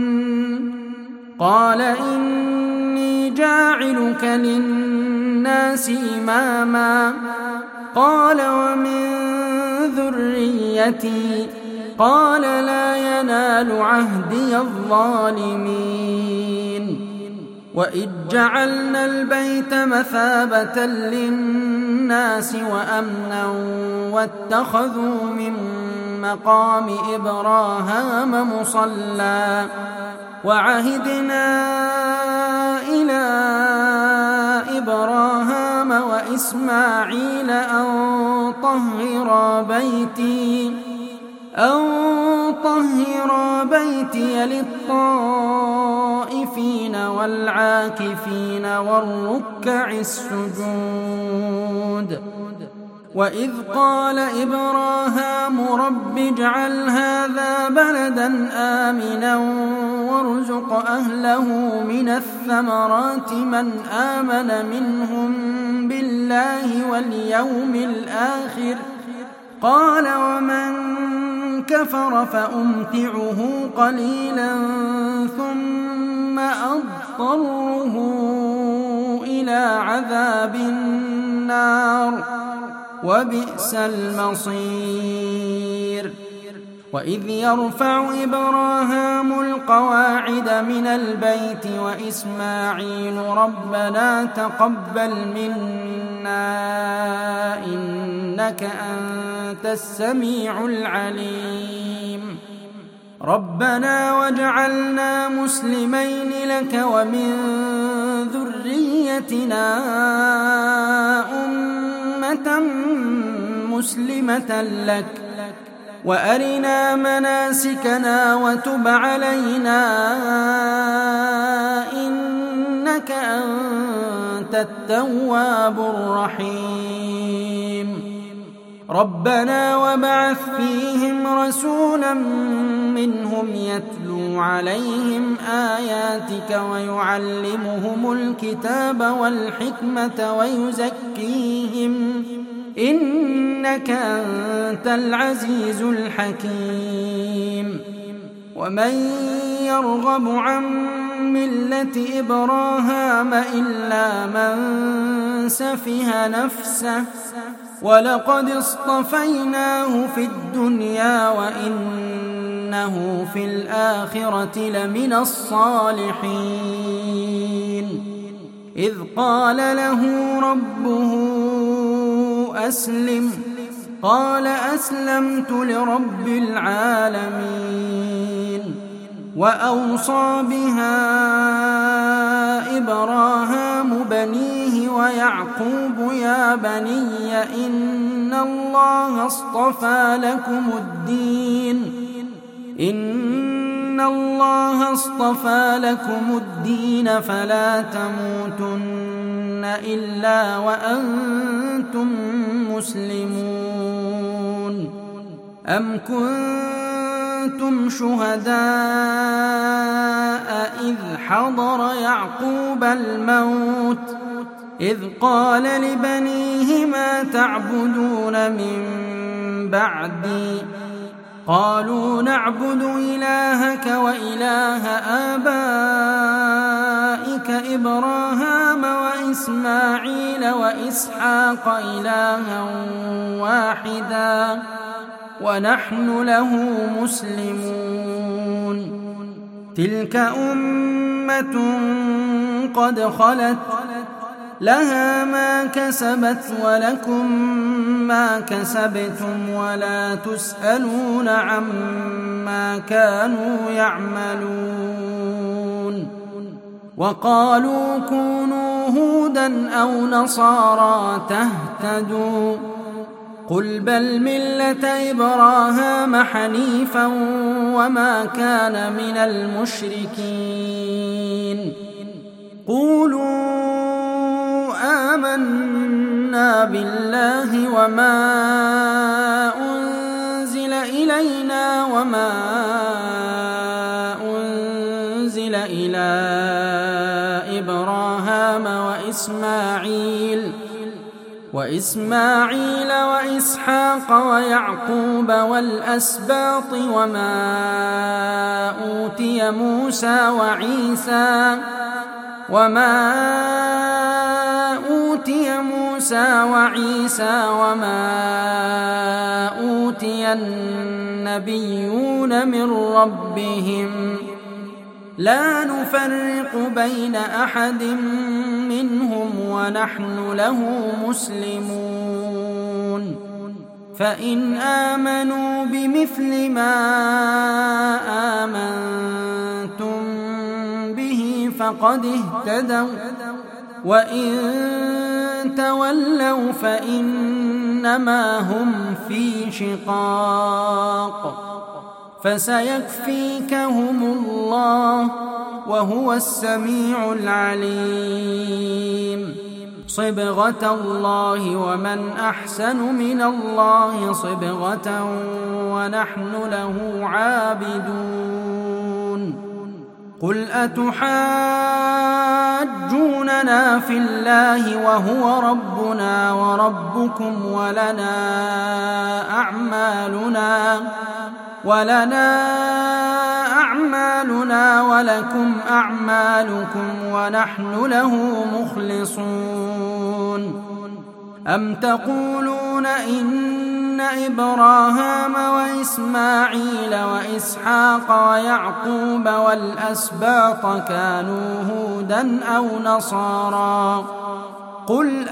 قال إني جاعلك للناس إماما قال ومن ذريتي قال لا ينال عهدي الظالمين. وإذ جعلنا البيت مثابة للناس وأمنا واتخذوا من مقام إبراهام مصلى وعهدنا إلى إبراهام وإسماعيل أن طهرا بيتي أن طهرا بيتي للطائفين والعاكفين والركع السجود. وإذ قال إبراهام رب اجعل هذا بلدا آمنا وارزق أهله من الثمرات من آمن منهم بالله واليوم الآخر قال ومن كفر فأمتعه قليلا ثم أضطره إلى عذاب النار وبئس المصير. وإذ يرفع إبراهام القواعد من البيت وإسماعيل ربنا تقبل منا إنك أنت السميع العليم ربنا واجعلنا مسلمين لك ومن ذريتنا أمة مسلمة لك وأرنا مناسكنا وتب علينا إنك أنت التواب الرحيم. ربنا وابعث فيهم رسولا منهم يتلو عليهم آياتك ويعلمهم الكتاب والحكمة ويزكيهم إنك أنت العزيز الحكيم. ومن يرغب عن ملة إبراهيم إلا من سفه نفسه ولقد اصطفيناه في الدنيا وإنه في الآخرة لمن الصالحين. إذ قال له ربه أسلم قال أسلمت لرب العالمين. وأوصى بها إبراهيم بنيه ويعقوب يا بني إن الله اصطفى لكم الدين إن الله اصطفى لكم الدين فلا تموتن إلا وأنتم مسلمون. أم كنتم شهداء إذ حضر يعقوب الموت إذ قال لبنيه ما تعبدون من بعدي قالوا نعبد إلهك وإله آبائك إبراهيم وإسماعيل وإسحاق إلها واحدا ونحن له مسلمون. تلك أمة قد خلت لها ما كسبت ولكم ما كسبتم ولا تسألون عما كانوا يعملون. وقالوا كونوا هودا أو نصارى تهتدوا قل بل ملة إبراهيم حنيفا وما كان من المشركين. قولوا آمنا بالله وما أنزل إلينا وما أنزل إلى إبراهيم وإسماعيل وإسماعيل وإسحاق ويعقوب والأسباط وما أوتي موسى وعيسى وما أوتي موسى وعيسى وما أوتي النبيون من ربهم لا نفرق بين أحد منهم ونحن له مسلمون. فإن آمنوا بمثل ما آمنتم به فقد اهتدوا وإن تولوا فإنما هم في شقاق فسيكفيكهم الله وهو السميع العليم. صبغة الله ومن أحسن من الله صبغة ونحن له عابدون. قل أتحاجوننا في الله وهو ربنا وربكم ولنا أعمالنا ولنا أعمالنا ولكم أعمالكم ونحن له مخلصون. أم تقولون إن إبراهيم وإسماعيل وإسحاق ويعقوب والأسباط كانوا هودا أو نصارى قل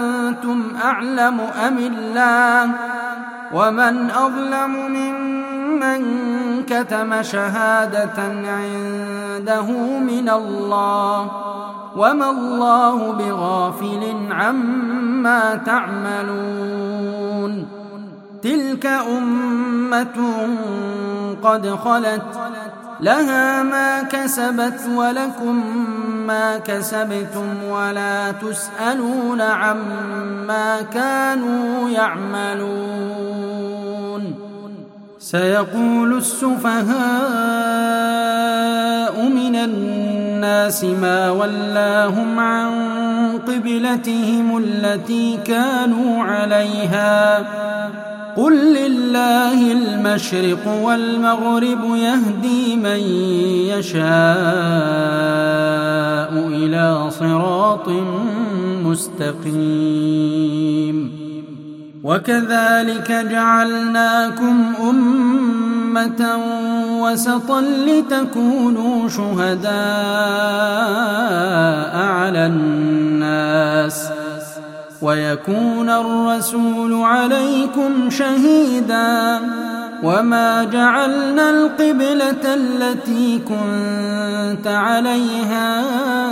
أأنتم أعلم أم الله ومن أظلم ممن من كتم شهادة عنده من الله وما الله بغافل عما تعملون تلك أمة قد خلت لها ما كسبت ولكم ما كسبتم ولا تسألون عما كانوا يعملون سيقول السفهاء من الناس ما ولاهم عن قبلتهم التي كانوا عليها قل لله المشرق والمغرب يهدي من يشاء إلى صراط مستقيم وكذلك جعلناكم أمة وسطا لتكونوا شهداء على الناس ويكون الرسول عليكم شهيدا وما جعلنا القبلة التي كنت عليها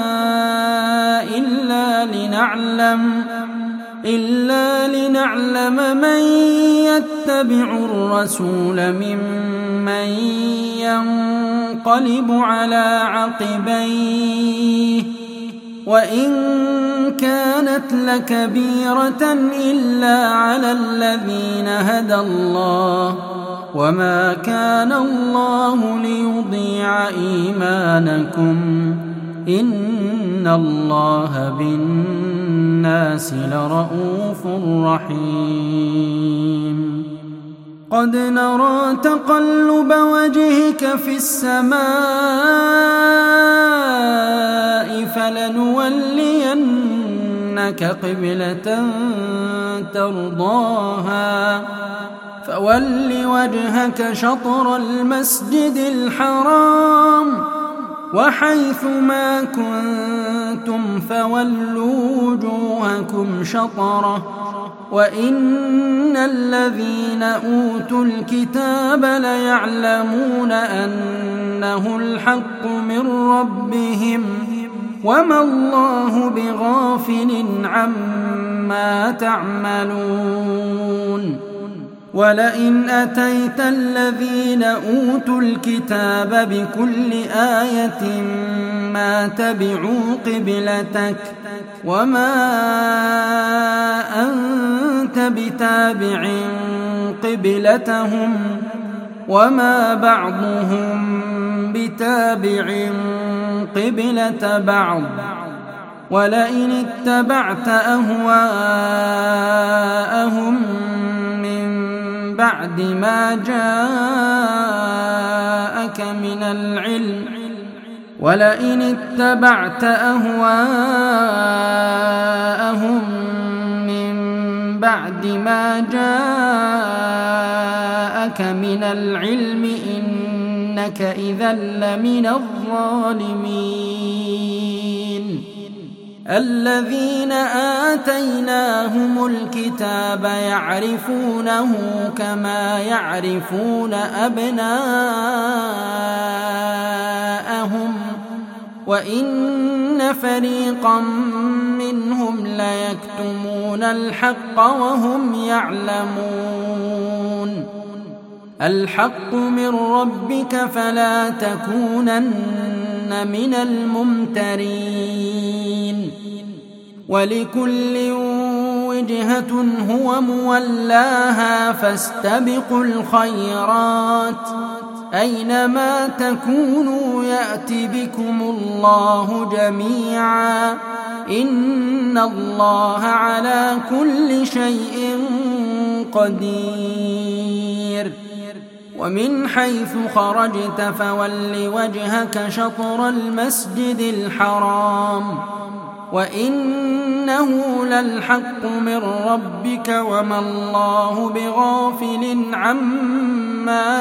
إلا لنعلم إلا لنعلم من يتبع الرسول ممن ينقلب على عقبيه وإن كانت لكبيرة إلا على الذين هدى الله وما كان الله ليضيع إيمانكم إن الله بالناس لرءوف رحيم قد نرى تقلب وجهك في السماء فلنولينك قبلة ترضاها فول وجهك شطر المسجد الحرام وحيث ما كنتم فولوا وجوهكم شطره وإن الذين أوتوا الكتاب ليعلمون أنه الحق من ربهم وما الله بغافل عما تعملون ولئن أتيت الذين أوتوا الكتاب بكل آية ما تبعوا قبلتك وما أنت بتابع قبلتهم وما بعضهم بتابع قبلة بعض ولئن اتبعت أهواءهم من بعد ما جاءك من العلم ولئن اتبعت أهواءهم من بعد ما جاءك من العلم إنك إذا لمن الظالمين الذين آتيناهم الكتاب يعرفونه كما يعرفون أبناءهم وإن فريقا منهم ليكتمون الحق وهم يعلمون الحق من ربك فلا تكونن من الممترين ولكل وجهة هو مولاها فاستبقوا الخيرات أينما تكونوا يأت بكم الله جميعا إن الله على كل شيء قدير ومن حيث خرجت فول وجهك شطر المسجد الحرام وإنه للحق من ربك وما الله بغافل عما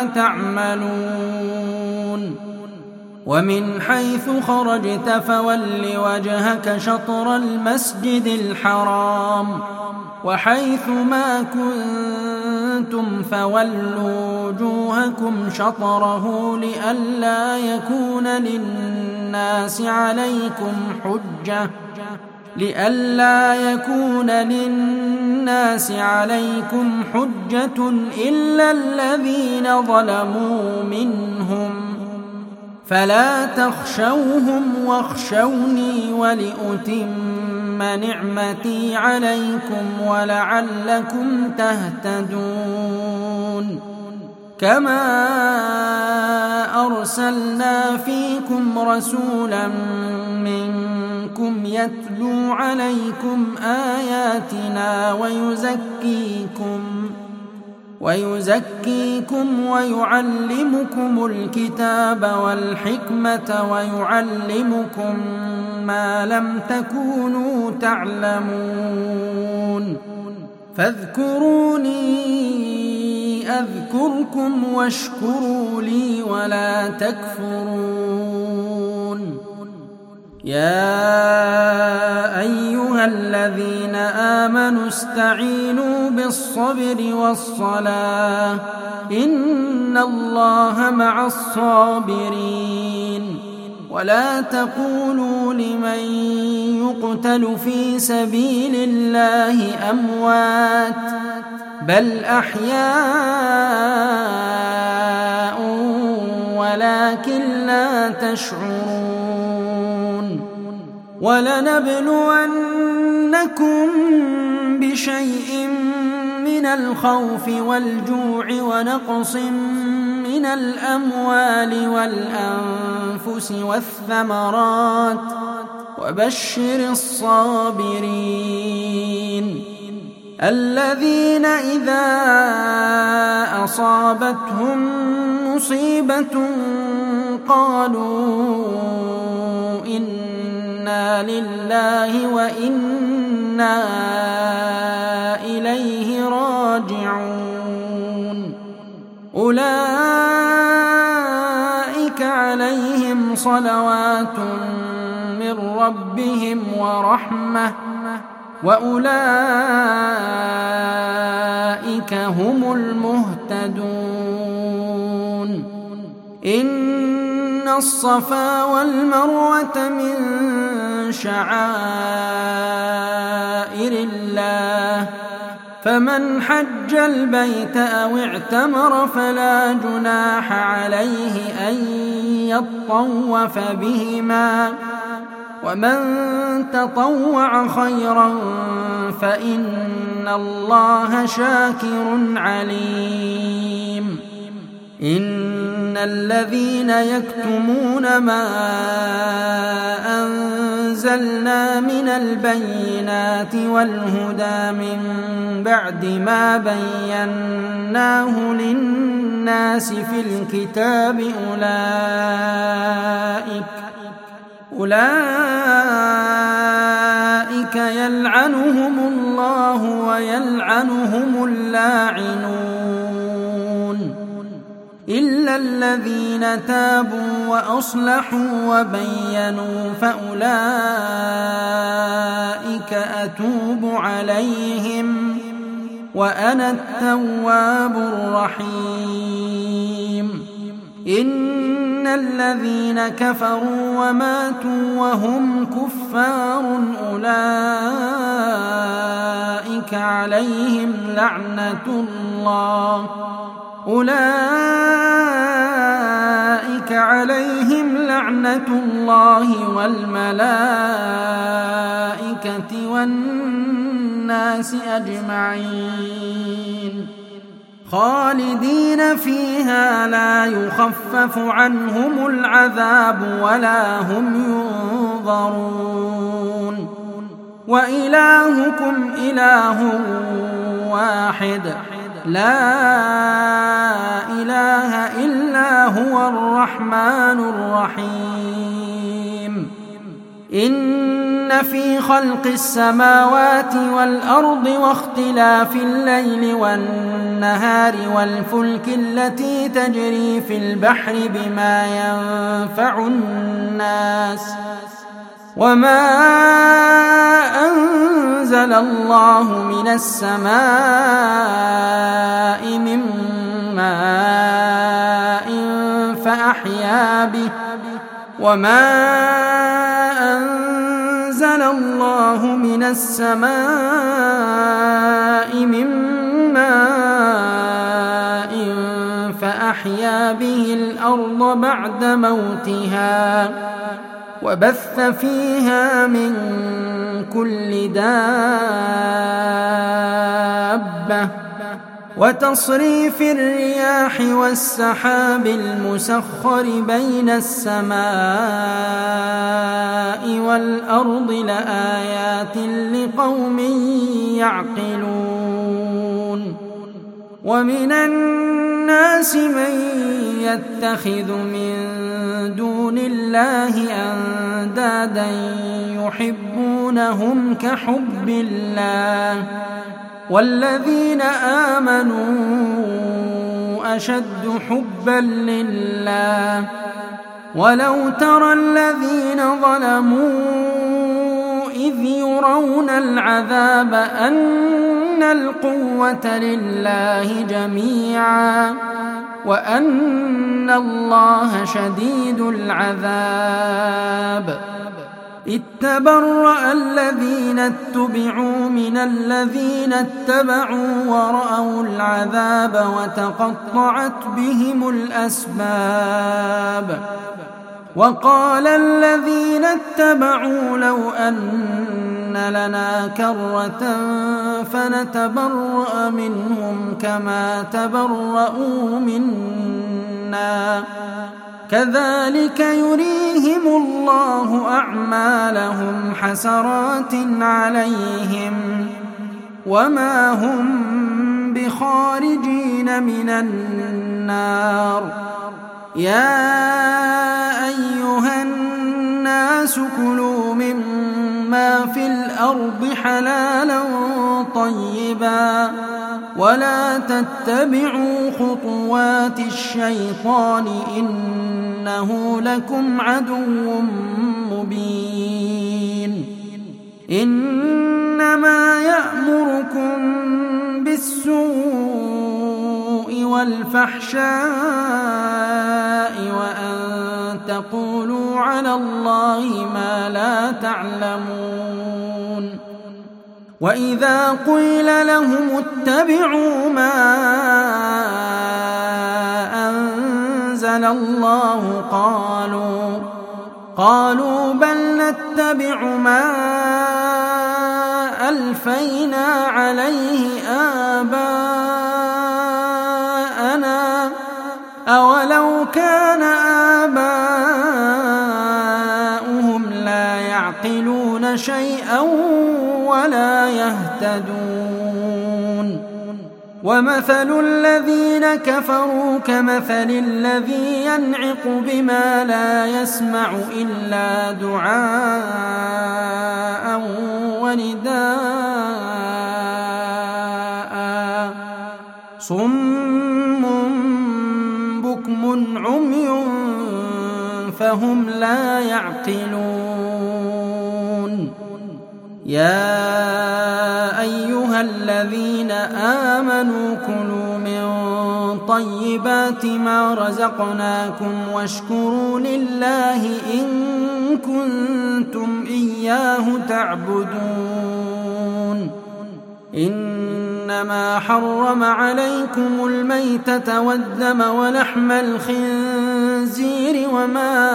تعملون ومن حيث خرجت فول وجهك شطر المسجد الحرام وحيث ما كنتم فولوا وجوهكم شطره لئلا يكون للناس عليكم حجة لئلا يكون للناس عليكم حجة إلا الذين ظلموا منهم فلا تخشوهم واخشوني ولأتم نعمتي عليكم ولعلكم تهتدون كما أرسلنا فيكم رسولا منكم يتلو عليكم آياتنا ويزكيكم ويزكيكم ويعلمكم الكتاب والحكمة ويعلمكم ما لم تكونوا تعلمون فاذكروني أذكركم واشكروا لي ولا تكفرون يا أيها الذين آمنوا استعينوا بالصبر والصلاة إن الله مع الصابرين ولا تقولوا لمن يقتل في سبيل الله أموات بل أحياء ولكن لا تشعرون ولنبلونكم بشيء من الخوف والجوع ونقص من الأموال والأنفس والثمرات وبشر الصابرين الذين إذا أصابتهم مصيبة قالوا إنا لله وإنا إليه راجعون أولئك عليهم صلوات من ربهم ورحمة وأولئك هم المهتدون إن الصفا والمروة من شعائر الله فمن حج البيت أو اعتمر فلا جناح عليه أن يطوف بهما ومن تطوع خيرا فإن الله شاكر عليم إن الذين يكتمون ما أنزلنا من البينات والهدى من بعد ما بيناه للناس في الكتاب أولئك أولئك يلعنهم الله ويلعنهم اللاعنون إلا الذين تابوا وأصلحوا وبينوا فأولئك أتوب عليهم وأنا التواب الرحيم إن الذين كفروا وماتوا وهم كفار أولئك عليهم لعنة الله أولئك عليهم لعنة الله والملائكة والناس أجمعين خالدين فيها لا يخفف عنهم العذاب ولا هم ينظرون وإلهكم إله واحد لا إله إلا هو الرحمن الرحيم إن في خلق السماوات والأرض واختلاف الليل والنهار والفلك التي تجري في البحر بما ينفع الناس وما أنزل الله من السماء من ماء فأحيا به وما أنزل الله من السماء من ماء فأحيا به الأرض بعد موتها وبث فيها من كل دابة وتصريف الرياح والسحاب المسخر بين السماء والأرض لآيات لقوم يعقلون ومن الناس من يتخذ من دون الله أندادا يحبونهم كحب الله والذين آمنوا أشد حبا لله ولو ترى الذين ظلموا إذ يرون العذاب أن القوة لله جميعا وأن الله شديد العذاب إذ تبرأ الذين اتبعوا من الذين اتبعوا ورأوا العذاب وتقطعت بهم الأسباب وقال الذين اتبعوا لو أن لنا كرة فنتبرأ منهم كما تبرؤوا منا كذلك يريهم الله أعمالهم حسرات عليهم وما هم بخارجين من النار يا أيها الناس كلوا مما في الأرض حلالا طيبا ولا تتبعوا خطوات الشيطان إنه لكم عدو مبين إنما يأمركم بالسوء والفحشاء وأن تقولوا على الله ما لا تعلمون وإذا قيل لهم اتبعوا ما أنزل الله قالوا قالوا بل نتبع ما ألفينا عليه آباءنا أولو كان آباؤهم لا يعقلون شيئا ولا يهتدون ومثل الذين كفروا كمثل الذي ينعق بما لا يسمع إلا دعاء ونداء صم بكم عمي فهم لا يعقلون يا أيها الذين آمنوا كلوا من طيبات ما رزقناكم واشكروا لله إن كنتم إياه تعبدون إنما حرم عليكم الميتة والدم ولحم الخنزير وما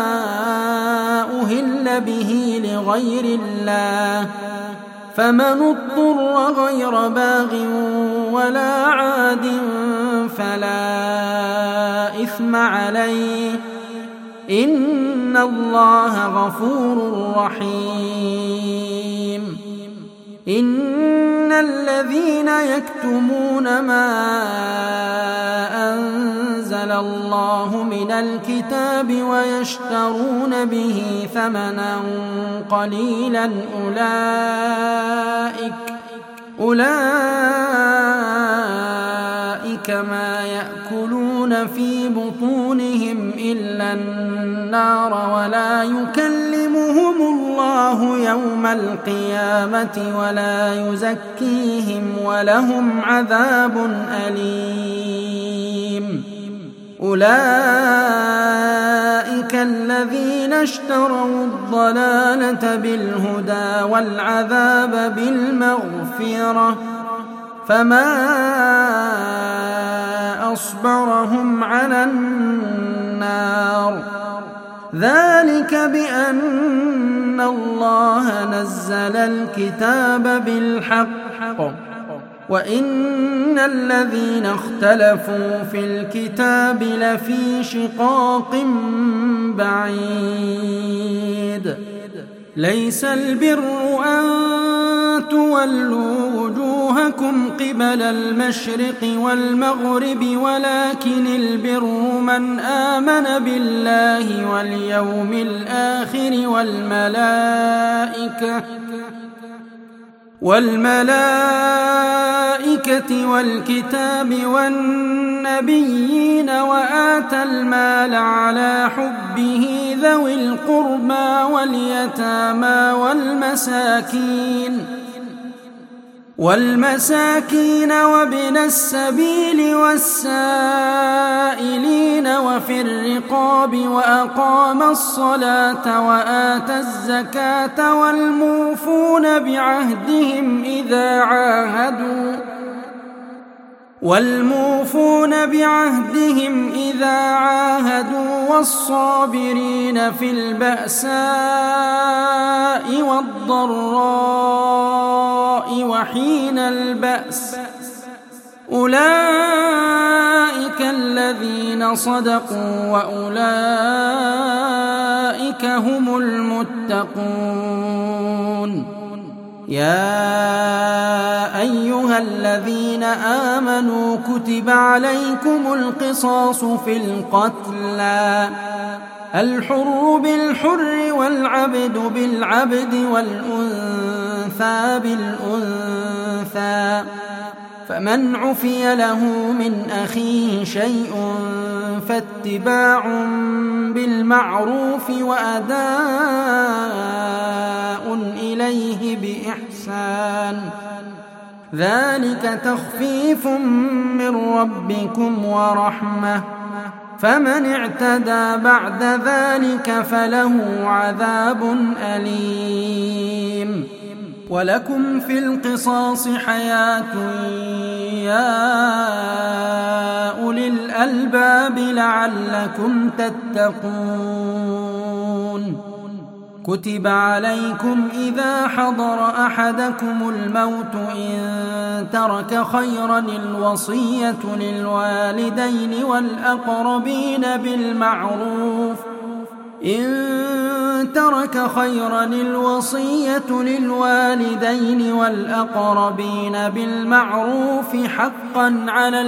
أهل به لغير الله فمن اضطر غير باغ ولا عاد فلا إثم عليه إن الله غفور رحيم إن الذين يكتمون ما أنزل الله من الكتاب ويشترون به ثمنا قليلا أولئك أولئك أولئك ما يأكلون في بطونهم إلا النار ولا يكلمهم الله يوم القيامة ولا يزكيهم ولهم عذاب أليم. أولئك الذين اشتروا الضلالة بالهدى والعذاب بالمغفرة فما أصبرهم على النار. ذلك بأن الله نزل الكتاب بالحق وإن الذين اختلفوا في الكتاب لفي شقاق بعيد. ليس البر أن تولوا وجوهكم قبل المشرق والمغرب ولكن البر من آمن بالله واليوم الآخر والملائكة والملائكة والكتاب والنبيين وآتى المال على حبه ذوي القربى واليتامى والمساكين والمساكين وابن السبيل والسائلين وفي الرقاب وأقام الصلاة وآتى الزكاة والموفون بعهدهم إذا عاهدوا والموفون بعهدهم إذا عاهدوا والصابرين في البأساء والضراء وحين البأس أولئك الذين صدقوا وأولئك هم المتقون. يا أيها الذين آمنوا كتب عليكم القصاص في القتلى الحر بالحر والعبد بالعبد والأنثى بالأنثى فمن عفي له من أخيه شيء فاتباع بالمعروف وأداء إليه بإحسان ذلك تخفيف من ربكم ورحمة فمن اعتدى بعد ذلك فله عذاب أليم. ولكم في القصاص حياة يا أولي الألباب لعلكم تتقون. كتب عليكم إذا حضر أحدكم الموت إن ترك خيرا الوصية للوالدين والأقربين بالمعروف إن ترك خيرا الوصية للوالدين والأقربين بالمعروف حقا على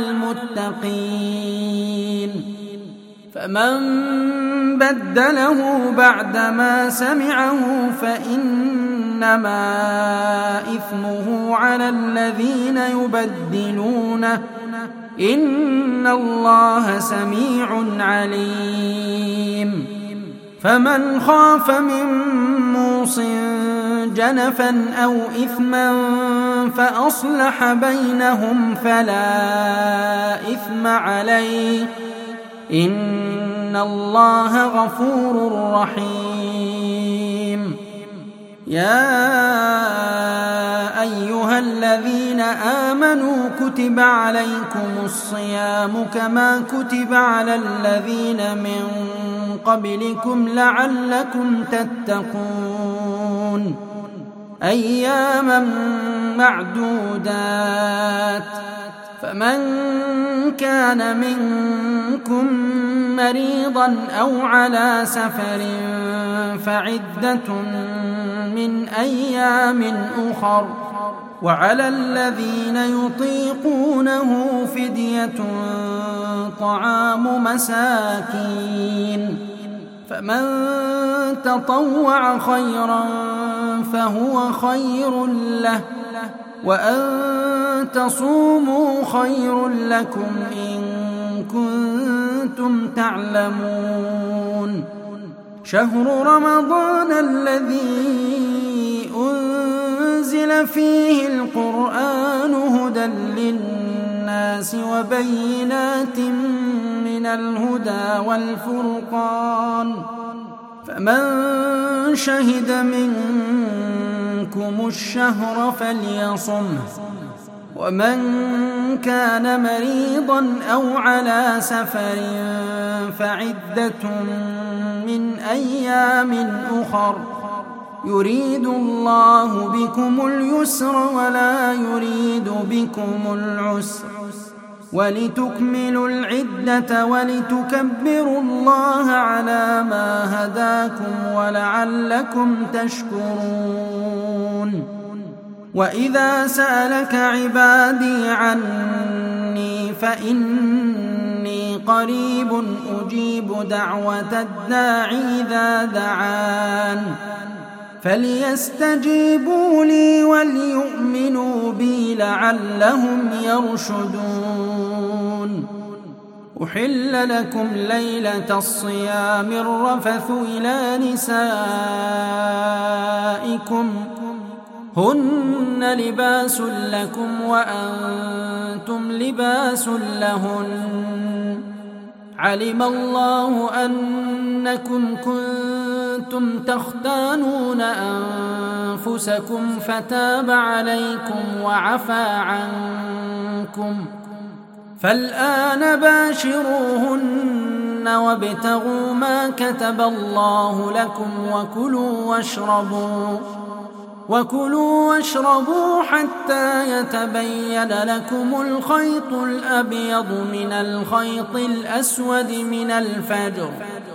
المتقين. فمن بدله بعدما سمعه فإنما إثمه على الذين يبدلونه إن الله سميع عليم. فمن خاف من موص جنفا أو إثما فأصلح بينهم فلا إثم عليه إن الله غفور رحيم. يا أيها الذين آمنوا كتب عليكم الصيام كما كتب على الذين من قبلكم لعلكم تتقون أياما معدودات فمن كان منكم مريضا أو على سفر فعدة من أيام أخر وعلى الذين يطيقونه فدية طعام مساكين فمن تطوع خيرا فهو خير له وأن تصوموا خير لكم إن كنتم تعلمون شهر رمضان الذي أنزل فيه القرآن هدى للناس وبينات من الهدى والفرقان فمن شهد منكم الشهر فليصمه ومن كان مريضا أو على سفر فعدة من أيام أخر يريد الله بكم اليسر ولا يريد بكم العسر ولتكملوا العدة ولتكبروا الله على ما هداكم ولعلكم تشكرون وإذا سألك عبادي عني فإني قريب أجيب دعوة الداعي إذا دعان فليستجيبوا لي وليؤمنوا بي لعلهم يرشدون أحل لكم ليلة الصيام الرفث إلى نسائكم هن لباس لكم وأنتم لباس لهن علم الله أنكم كنتم تختانون أنفسكم فتاب عليكم وعفى عنكم فالآن باشروهن وابتغوا ما كتب الله لكم وكلوا واشربوا وكلوا واشربوا حتى يتبين لكم الخيط الأبيض من الخيط الأسود من الفجر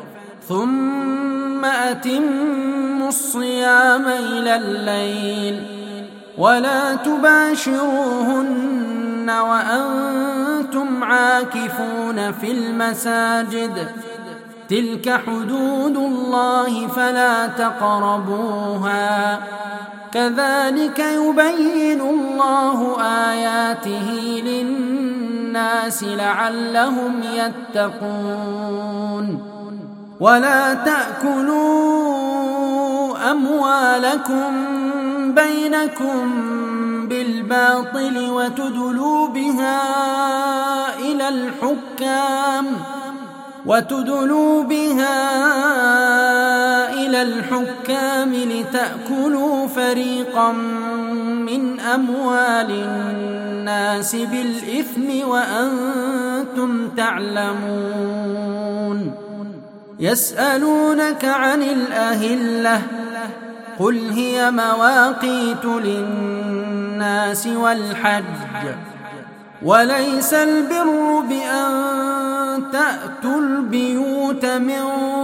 ثم أتموا الصيام إلى الليل ولا تباشروهن وأنتم عاكفون في المساجد تلك حدود الله فلا تقربوها كذلك يبين الله آياته للناس لعلهم يتقون ولا تأكلوا أموالكم بينكم بالباطل وتدلوا بها إلى الحكام وتدلوا بها إلى الحكام لتأكلوا فريقا من أموال الناس بالإثم وأنتم تعلمون يسألونك عن الأهلة قل هي مواقيت للناس والحج وليس البر بأن تأتوا البيوت من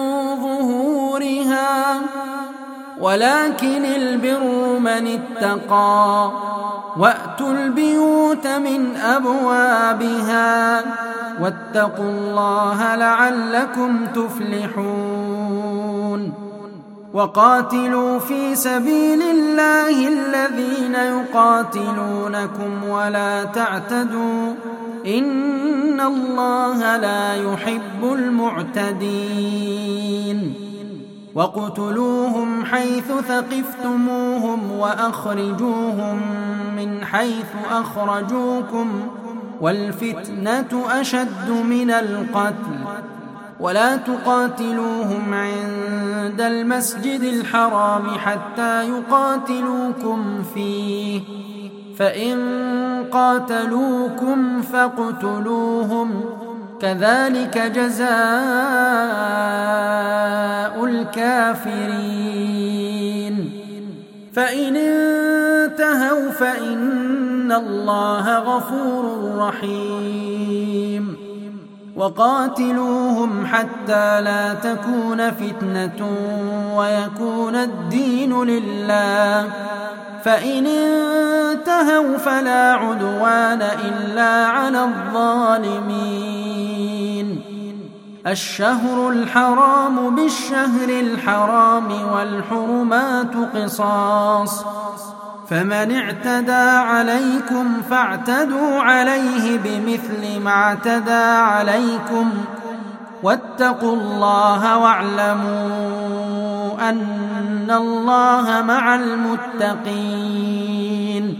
ظهورها ولكن البر من اتقى وأتوا البيوت من أبوابها واتقوا الله لعلكم تفلحون وقاتلوا في سبيل الله الذين يقاتلونكم ولا تعتدوا إن الله لا يحب المعتدين وقتلوهم حيث ثقفتموهم وأخرجوهم من حيث أخرجوكم والفتنة أشد من القتل ولا تقاتلوهم عند المسجد الحرام حتى يقاتلوكم فيه فإن قاتلوكم فاقتلوهم كذلك جزاء الكافرين فإن انتهوا فإن الله غفور رحيم وقاتلوهم حتى لا تكون فتنة ويكون الدين لله فإن انتهوا فلا عدوان إلا على الظالمين الشهر الحرام بالشهر الحرام والحرمات قصاص فمن اعتدى عليكم فاعتدوا عليه بمثل ما اعتدى عليكم واتقوا الله واعلموا أن الله مع المتقين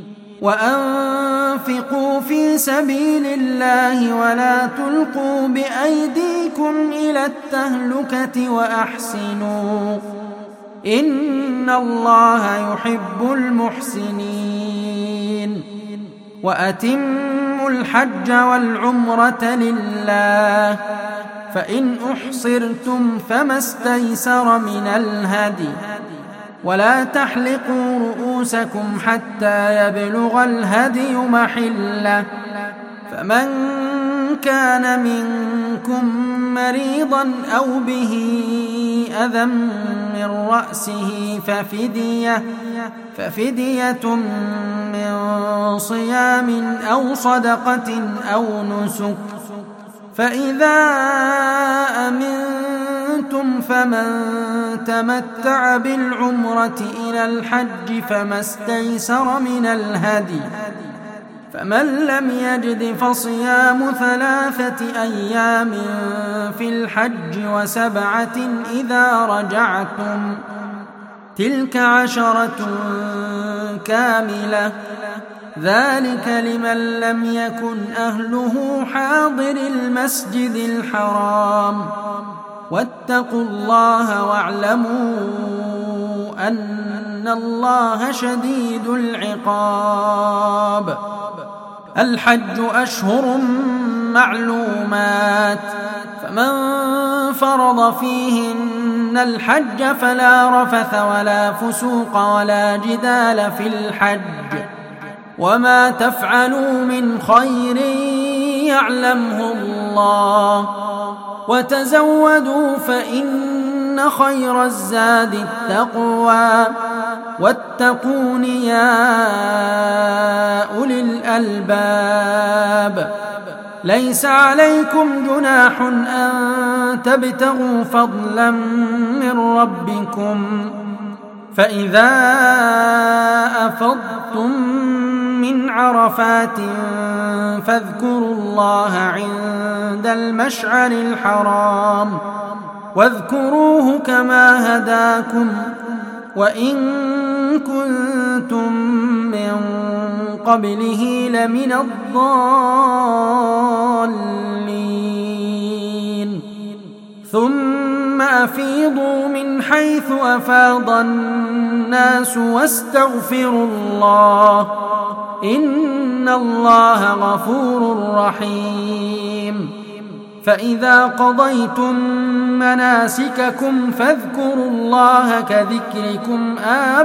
وأنفقوا في سبيل الله ولا تلقوا بأيديكم إلى التهلكة وأحسنوا إن الله يحب المحسنين وأتموا الحج والعمرة لله فإن أحصرتم فما استيسر من الهدي ولا تحلقوا رؤوسكم حتى يبلغ الهدي محله فمن كان منكم مريضا أو به أذى من رأسه ففدية, ففدية من صيام أو صدقة أو نسك فإذا أمنتم فمن تمتع بالعمرة إلى الحج فما استيسر من الهدي فمن لم يجد فصيام ثلاثة أيام في الحج وسبعة إذا رجعتم تلك عشرة كاملة ذلك لمن لم يكن أهله حاضر المسجد الحرام واتقوا الله واعلموا أن الله شديد العقاب الحج أشهر معلومات فمن فرض فيهن الحج فلا رفث ولا فسوق ولا جدال في الحج وما تفعلوا من خير يعلمه الله وتزودوا فإن خير الزاد التقوى واتقون يا أولي الألباب ليس عليكم جناح أن تبتغوا فضلا من ربكم فإذا أفضتم من عرفات فاذكروا الله عند المشعر الحرام واذكروه كما هداكم وإن كنتم من قبله لمن الضالين ثم أفيضوا من حيث أفاض الناس واستغفروا الله إن الله غفور رحيم فإذا قضيتم مناسككم فاذكروا الله كذكركم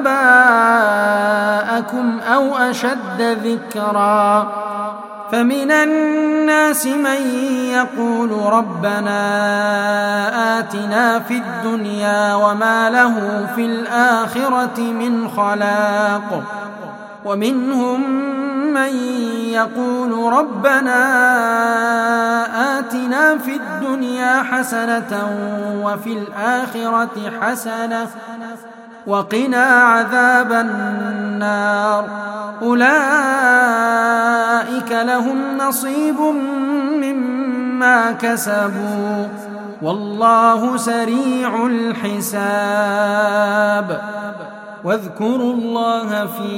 آباءكم أو أشد ذكرا فمن الناس من يقول ربنا آتنا في الدنيا وما له في الآخرة من خلاق ومنهم من يقول ربنا آتنا في الدنيا حسنة وفي الآخرة حسنة وقنا عذاب النار أولئك لهم نصيب مما كسبوا والله سريع الحساب واذكروا الله في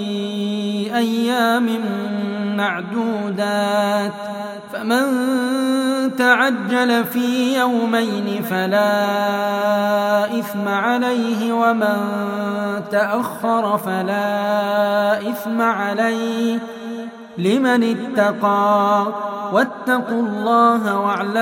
أيام معدودات فمن تعجل في يومين فلا إثم عليه ومن تأخر فلا إثم عليه لمن اتقى واتقوا الله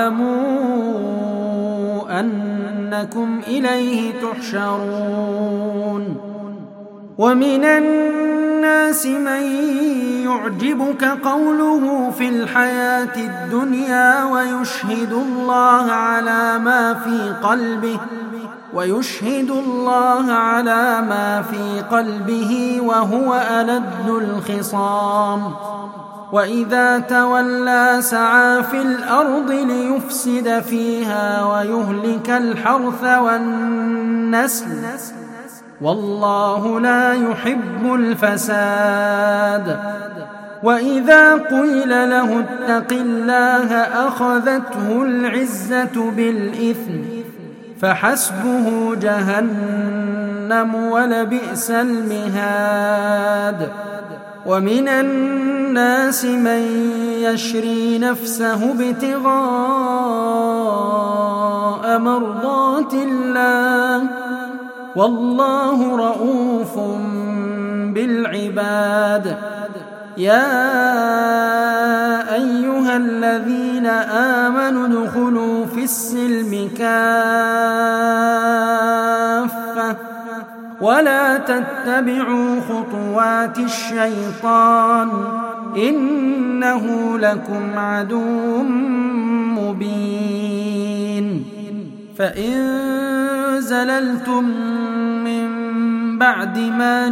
واعلموا أنكم إليه تحشرون ومن الناس من يعجبك قوله في الحياة الدنيا ويشهد الله على ما في قلبه ويشهد الله على ما في قلبه وهو ألد الخصام وإذا تولى سعى في الأرض ليفسد فيها ويهلك الحرث والنسل والله لا يحب الفساد. وإذا قيل له اتق الله أخذته العزة بالإثم فحسبه جهنم ولبئس المهاد. ومن الناس من يشري نفسه ابتغاء مرضات الله والله رؤوف بالعباد. يا أيها الذين آمنوا ادخلوا في السلم كافة ولا تتبعوا خطوات الشيطان إنه لكم عدو مبين. فإن زللتم من بعد ما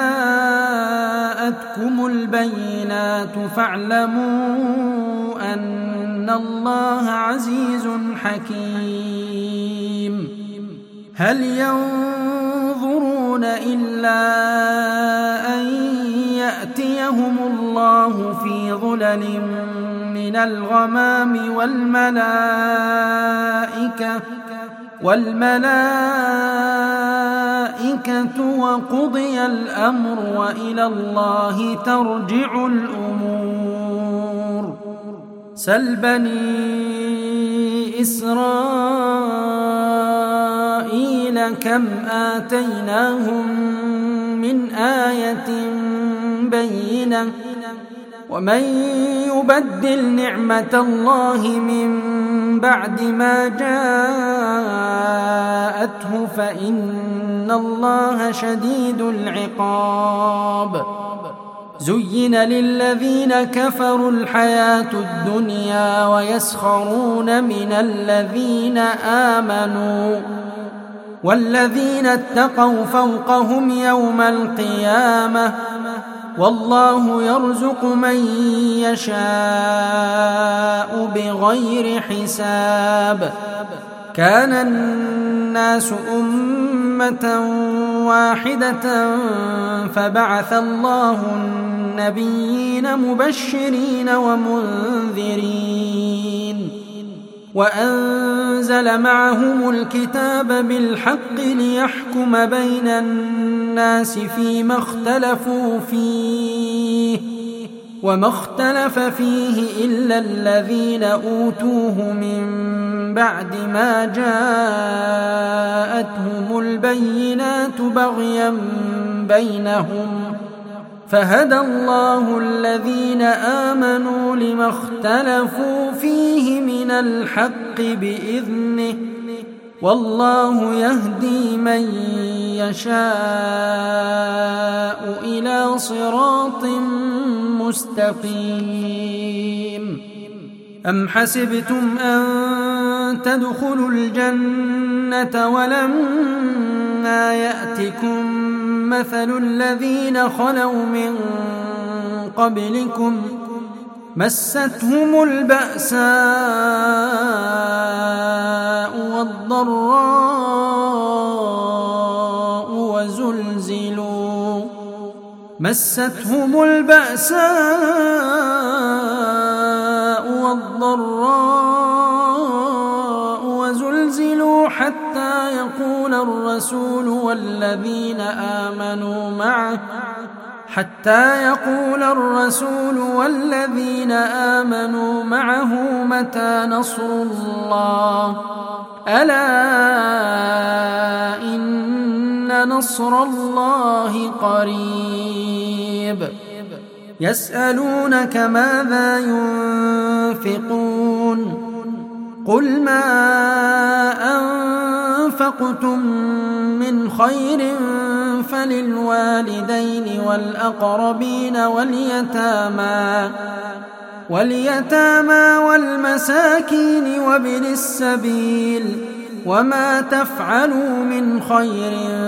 جاءتكم البينات فاعلموا أن الله عزيز حكيم. هل ينظرون إلا أن يأتيهم الله في ظلل من الغمام والملائكة والملائكة وقضي الأمر وإلى الله ترجع الأمور. سل بني إسرائيل كم آتيناهم من آية بينة ومن يبدل نعمة الله من بعد ما جاءته فإن الله شديد العقاب. زين للذين كفروا الحياة الدنيا ويسخرون من الذين آمنوا والذين اتقوا فوقهم يوم القيامة والله يرزق من يشاء بغير حساب. كان الناس أمة واحدة فبعث الله النبيين مبشرين ومنذرين وأنزل معهم الكتاب بالحق ليحكم بين الناس فيما اختلفوا فيه وما اختلف فيه إلا الذين أوتوه من بعد ما جاءتهم البينات بغيا بينهم فهدى الله الذين آمنوا لما اختلفوا فيه من الحق بإذنه والله يهدي من يشاء إلى صراط مستقيم. أم حسبتم أن تدخلوا الجنة ولما يأتكم مثل الذين خلوا من قبلكم مستهم البأساء والضراء وزلزلوا مستهم البأساء والضراء وزلزلوا حتى يقول الرسول والذين آمنوا معه حتى يقول الرسول والذين آمنوا معه متى نصر الله ألا إن نصر الله قريب. يسألونك ماذا ينفقون قل ما أنفقتم من خير فللوالدين والأقربين واليتامى واليتامى والمساكين وابن السبيل وما تفعلوا من خير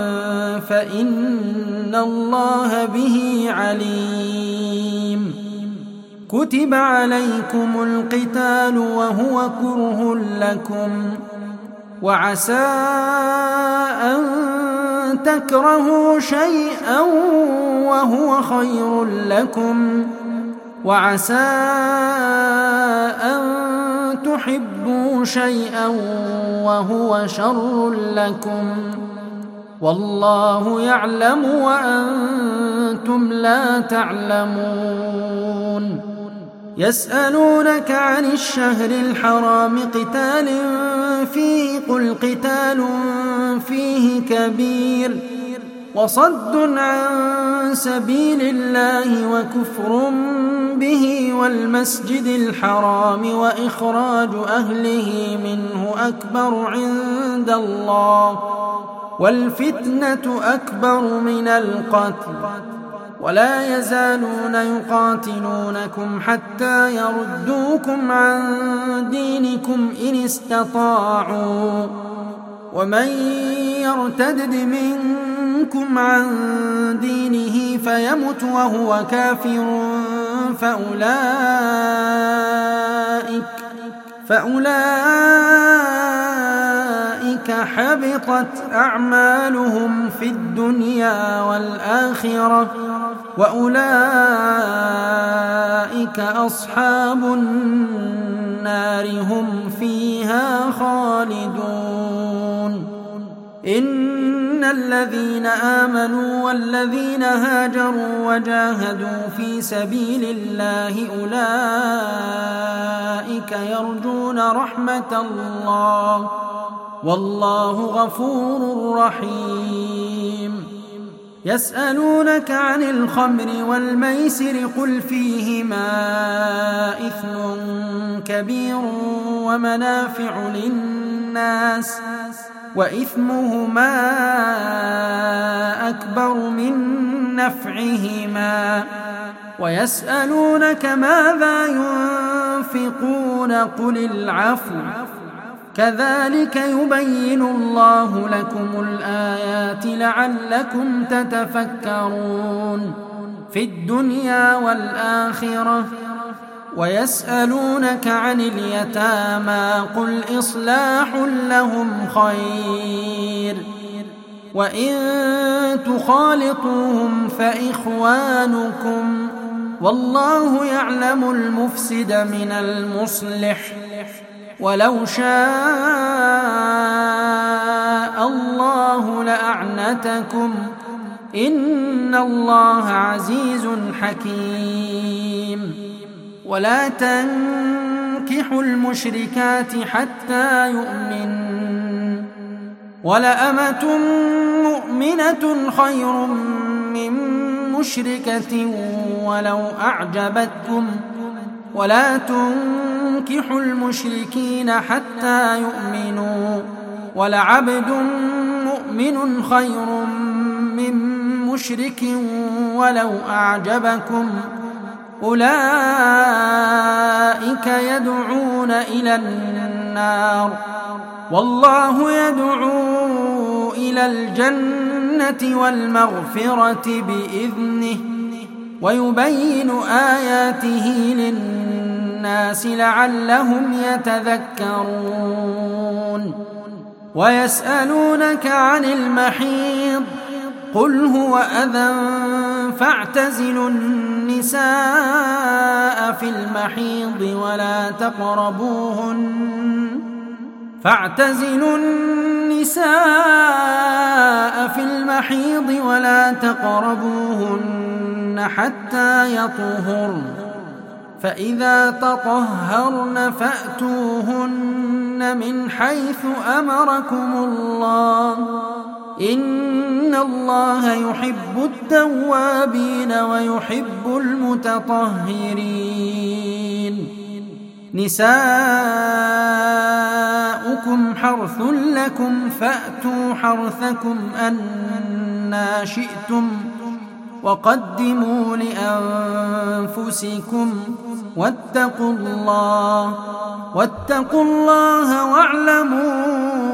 فإن الله به عليم. كتب عليكم القتال وهو كره لكم وعسى أن تكرهوا شيئا وهو خير لكم وعسى أن تحبوا شيئا وهو شر لكم والله يعلم وأنتم لا تعلمون. يسألونك عن الشهر الحرام قتال فيه قل قتال فيه كبير وصد عن سبيل الله وكفر به والمسجد الحرام وإخراج أهله منه أكبر عند الله والفتنة أكبر من القتل ولا يزالون يقاتلونكم حتى يردوكم عن دينكم إن استطاعوا ومن يرتد منكم عن دينه فيمت وهو كافر فأولئك فأولئك حبطت أعمالهم في الدنيا والآخرة وأولئك أصحاب النار هم فيها خالدون. إن الذين آمنوا والذين هاجروا وجاهدوا في سبيل الله أولئك يرجون رحمة الله والله غفور رحيم. يسألونك عن الخمر والميسر قل فيهما إثم كبير ومنافع للناس وإثمهما أكبر من نفعهما ويسألونك ماذا ينفقون قل العفو كذلك يبين الله لكم الآيات لعلكم تتفكرون في الدنيا والآخرة. ويسألونك عن اليتامى قل إصلاح لهم خير وإن تخالطوهم فإخوانكم والله يعلم المفسد من المصلح ولو شاء الله لأعنتكم إن الله عزيز حكيم. ولا تنكحوا المشركات حتى يؤمن ولأمة مؤمنة خير من مشركة ولو أعجبتكم ولا تنكحوا المشركين حتى يؤمنوا ولعبد مؤمن خير من مشرك ولو أعجبكم أولئك يدعون إلى النار والله يدعو إلى الجنة والمغفرة بإذنه ويبين آياته للناس لعلهم يتذكرون. ويسألونك عن المحيض قل هو أذى فاعتزلوا النساء في المحيض ولا تقربوهن فاعتزلوا النساء في المحيض ولا تقربوهن حتى يطهرن فإذا تطهرن فأتوهن من حيث أمركم الله إن الله يحب التوابين ويحب المتطهرين. نساؤكم حرث لكم فأتوا حرثكم أنى شئتم وقدموا لأنفسكم واتقوا الله واتقوا الله واعلموا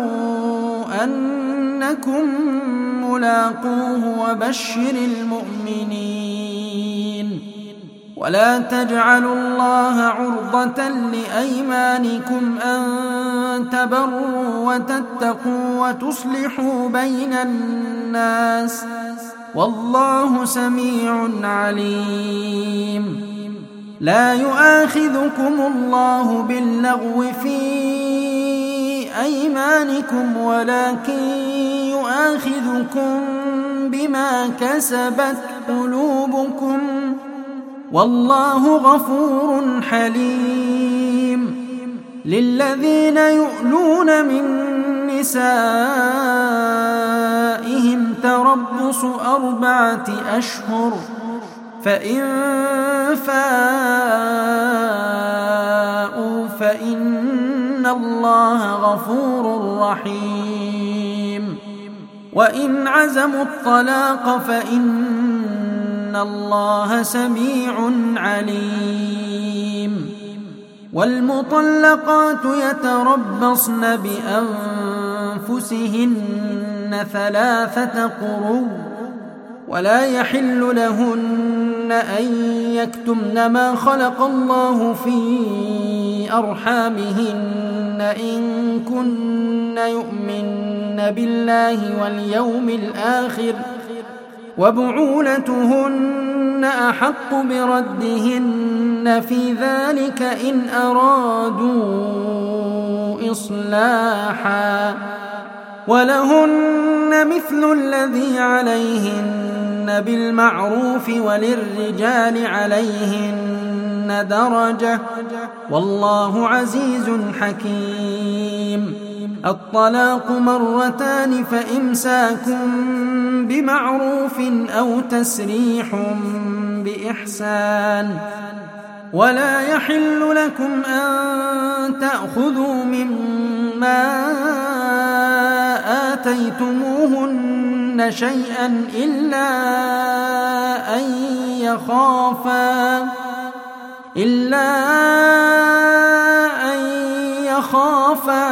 أنكم ملاقوه وبشر المؤمنين. ولا تجعلوا الله عرضة لأيمانكم أن تبروا وتتقوا وتصلحوا بين الناس والله سميع عليم. لا يؤاخذكم الله باللغو في أيمانكم ولكن يؤاخذكم بما كسبت قلوبكم والله غفور حليم. للذين يؤلون من نسائهم تربص أربعة أشهر فإن فاءوا فإن الله غفور رحيم. وإن عزموا الطلاق فإن الله سميع عليم. والمطلقات يتربصن بأنفسهن ثلاثة قروء ولا يحل لهن أن يكتمن ما خلق الله في أرحامهن إن كن يؤمن بالله واليوم الآخر وبعولتهن أحق بردهن في ذلك إن أرادوا إصلاحا ولهن مثل الذي عليهن بالمعروف وللرجال عليهن درجة والله عزيز حكيم. الطلاق مرتان فإمساك بمعروف أو تسريح بإحسان. ولا يحل لكم أن تأخذوا مما آتيتموهن شيئا إلا أن يخافا إلا أن يخافا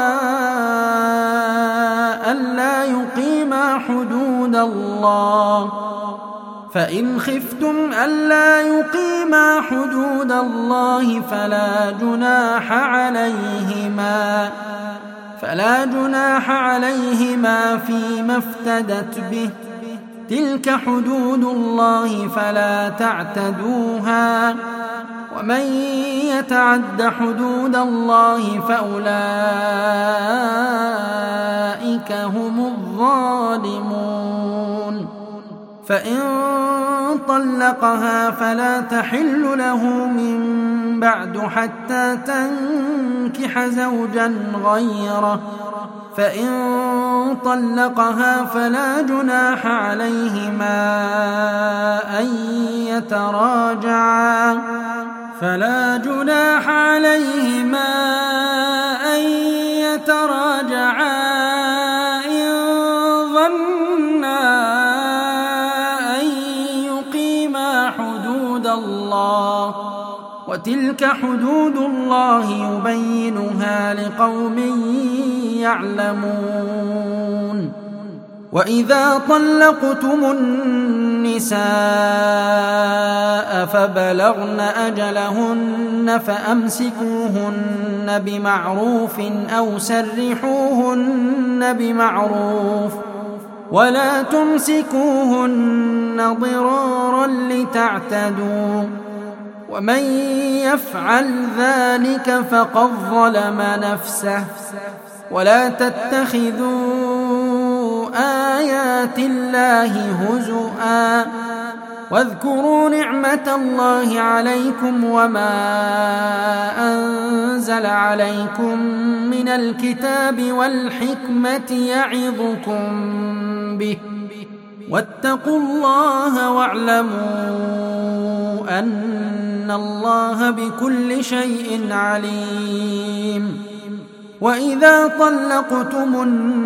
ألا يقيما حدود الله فإن خفتم ألا يقيما حدود الله فلا جناح عليهما فلا جناح عليهما فيما افتدت به تلك حدود الله فلا تعتدوها ومن يتعد حدود الله فأولئك هم الظالمون. فإن طلقها فلا تحل له من بعد حتى تنكح زوجا غيره فإن طلقها فلا جناح عليهما أن يتراجعا فلا جناح عليهما أن يتراجعا إن ظنا أن يقيما حدود الله وتلك حدود الله يبينها لقوم يعلمون. وإذا طلقتم النساء فبلغن أجلهن فأمسكوهن بمعروف أو سرحوهن بمعروف ولا تمسكوهن ضرارا لتعتدوا ومن يفعل ذلك فقد ظلم نفسه. ولا تتخذوا آيات الله هزؤا واذكروا نعمة الله عليكم وما أنزل عليكم من الكتاب والحكمة يعظكم به واتقوا الله واعلموا أن الله بكل شيء عليم. وإذا طلقتم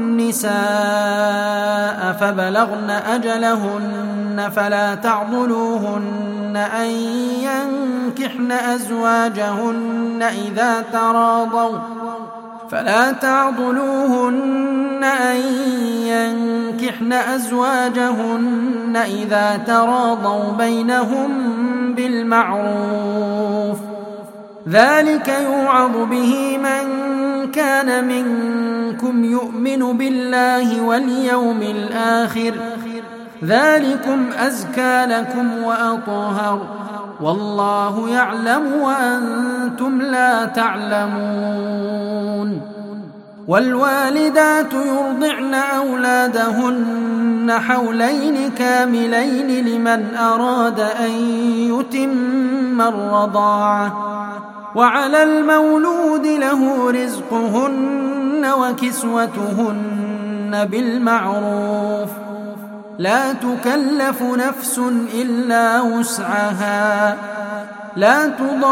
النساء فبلغن أجلهن فلا تعضلوهن أن ينكحن أزواجهن إذا تراضوا فلا تعضلوهن أن ينكحن أزواجهن إذا تراضوا بينهم بالمعروف، ذلك يوعظ به من كان منكم يؤمن بالله واليوم الآخر، ذلكم أزكى لكم وأطهر، والله يعلم وأنتم لا تعلمون. والوالدات يرضعن أولادهن حولين كاملين لمن أراد أن يتم الرضاعة، وعلى المولود له رزقهن وكسوتهن بالمعروف، لا تكلف نفس إلا وسعها، لا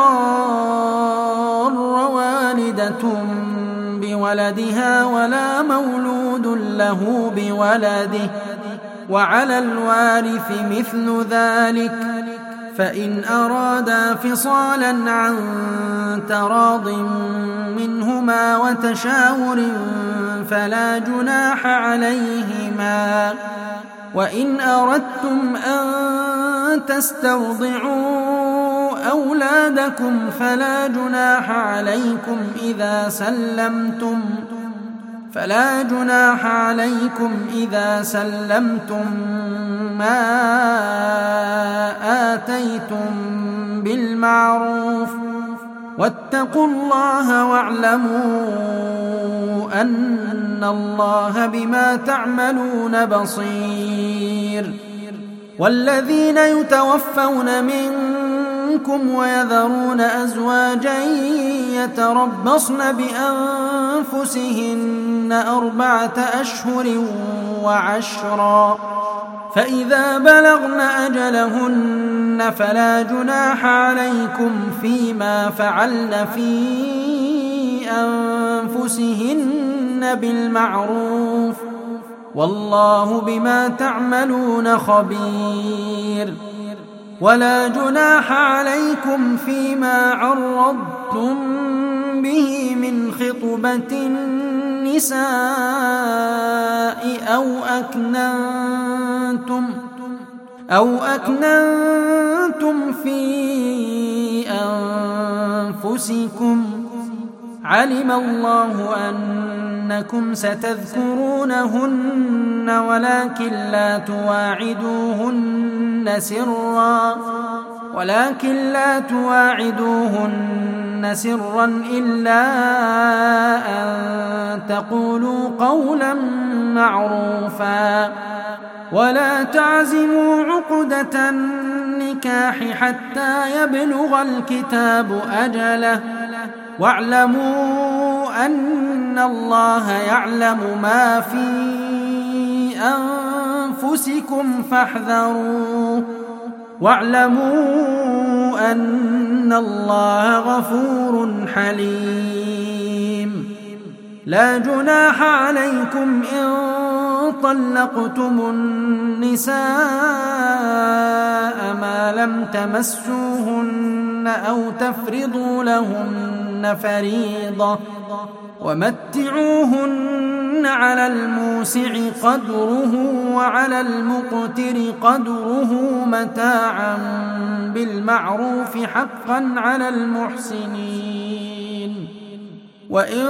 تضار والدة بولدها ولا مولود له بولده، وعلى الوارث مثل ذلك، فإن أرادا فصالا عن تراض منهما وتشاور فلا جناح عليهما. وإن أردتم أن تسترضعوا أولادكم فلا جناح عليكم إذا سلمتم فلا جناح عليكم إذا سلمتم ما آتيتم بالمعروف، واتقوا الله واعلموا أن الله بما تعملون بصير. والذين يتوفون منكم ويذرون أزواجا يتربصن بأنفسهن أربعة أشهر وعشرا، فإذا بلغن أجلهن فلا جناح عليكم فيما فعلن في أنفسهن بالمعروف، والله بما تعملون خبير. ولا جناح عليكم فيما عرضتم به من خطبة النساء أو أكننتم أو أكننتم في أنفسكم، علم الله أنكم ستذكرونهن ولكن لا تواعدوهن سرا ولكن لا تواعدوهن سرا إلا أن تقولوا قولا معروفا، ولا تعزموا عقدة النكاح حتى يبلغ الكتاب أجله، واعلموا أن الله يعلم ما في أنفسكم فاحذروه، واعلموا أن الله غفور حليم. لا جناح عليكم إن طلقتم النساء ما لم تمسوهن أو تفرضوا لهن فريضة، ومتعوهن على الموسع قدره وعلى المقتر قدره متاعا بالمعروف حقا على المحسنين. وإن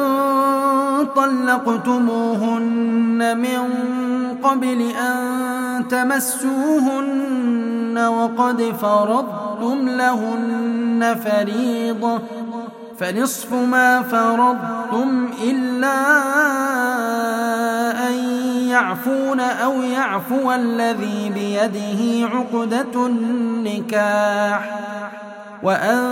طلقتموهن من قبل أن تمسوهن وقد فرضتم لهن فريضة فنصف ما فرضتم إلا أن يعفون أو يعفو الذي بيده عقدة النكاح، وأن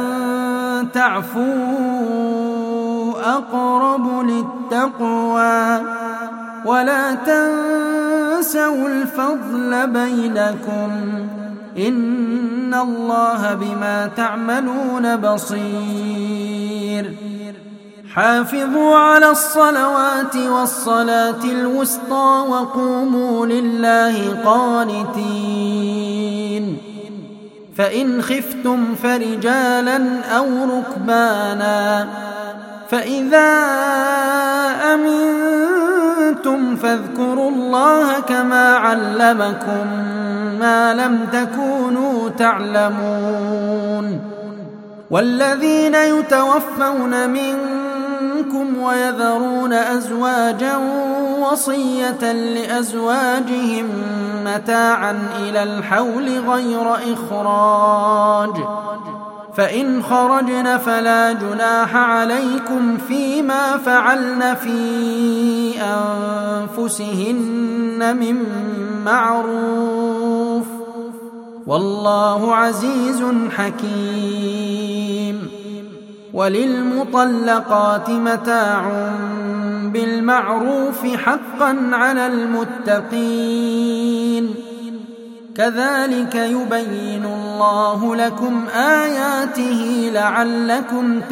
تعفوا أقرب للتقوى، ولا تنسوا الفضل بينكم، إن الله بما تعملون بصير. حافظوا على الصلوات والصلاة الوسطى وقوموا لله قانتين. فإن خفتم فرجالا أو ركبانا، فإذا أمنتم فاذكروا الله كما علمكم ما لم تكونوا تعلمون والذين يتوفون منكم ويذرون أزواجا وصية لأزواجهم متاعا إلى الحول غير إخراج فإن خرجن فلا جناح عليكم فيما فعلن في أنفسهن من معروف والله عزيز حكيم وللمطلقات متاع بالمعروف حقا على المتقين كذلك يبين الله لكم آياته لعلكم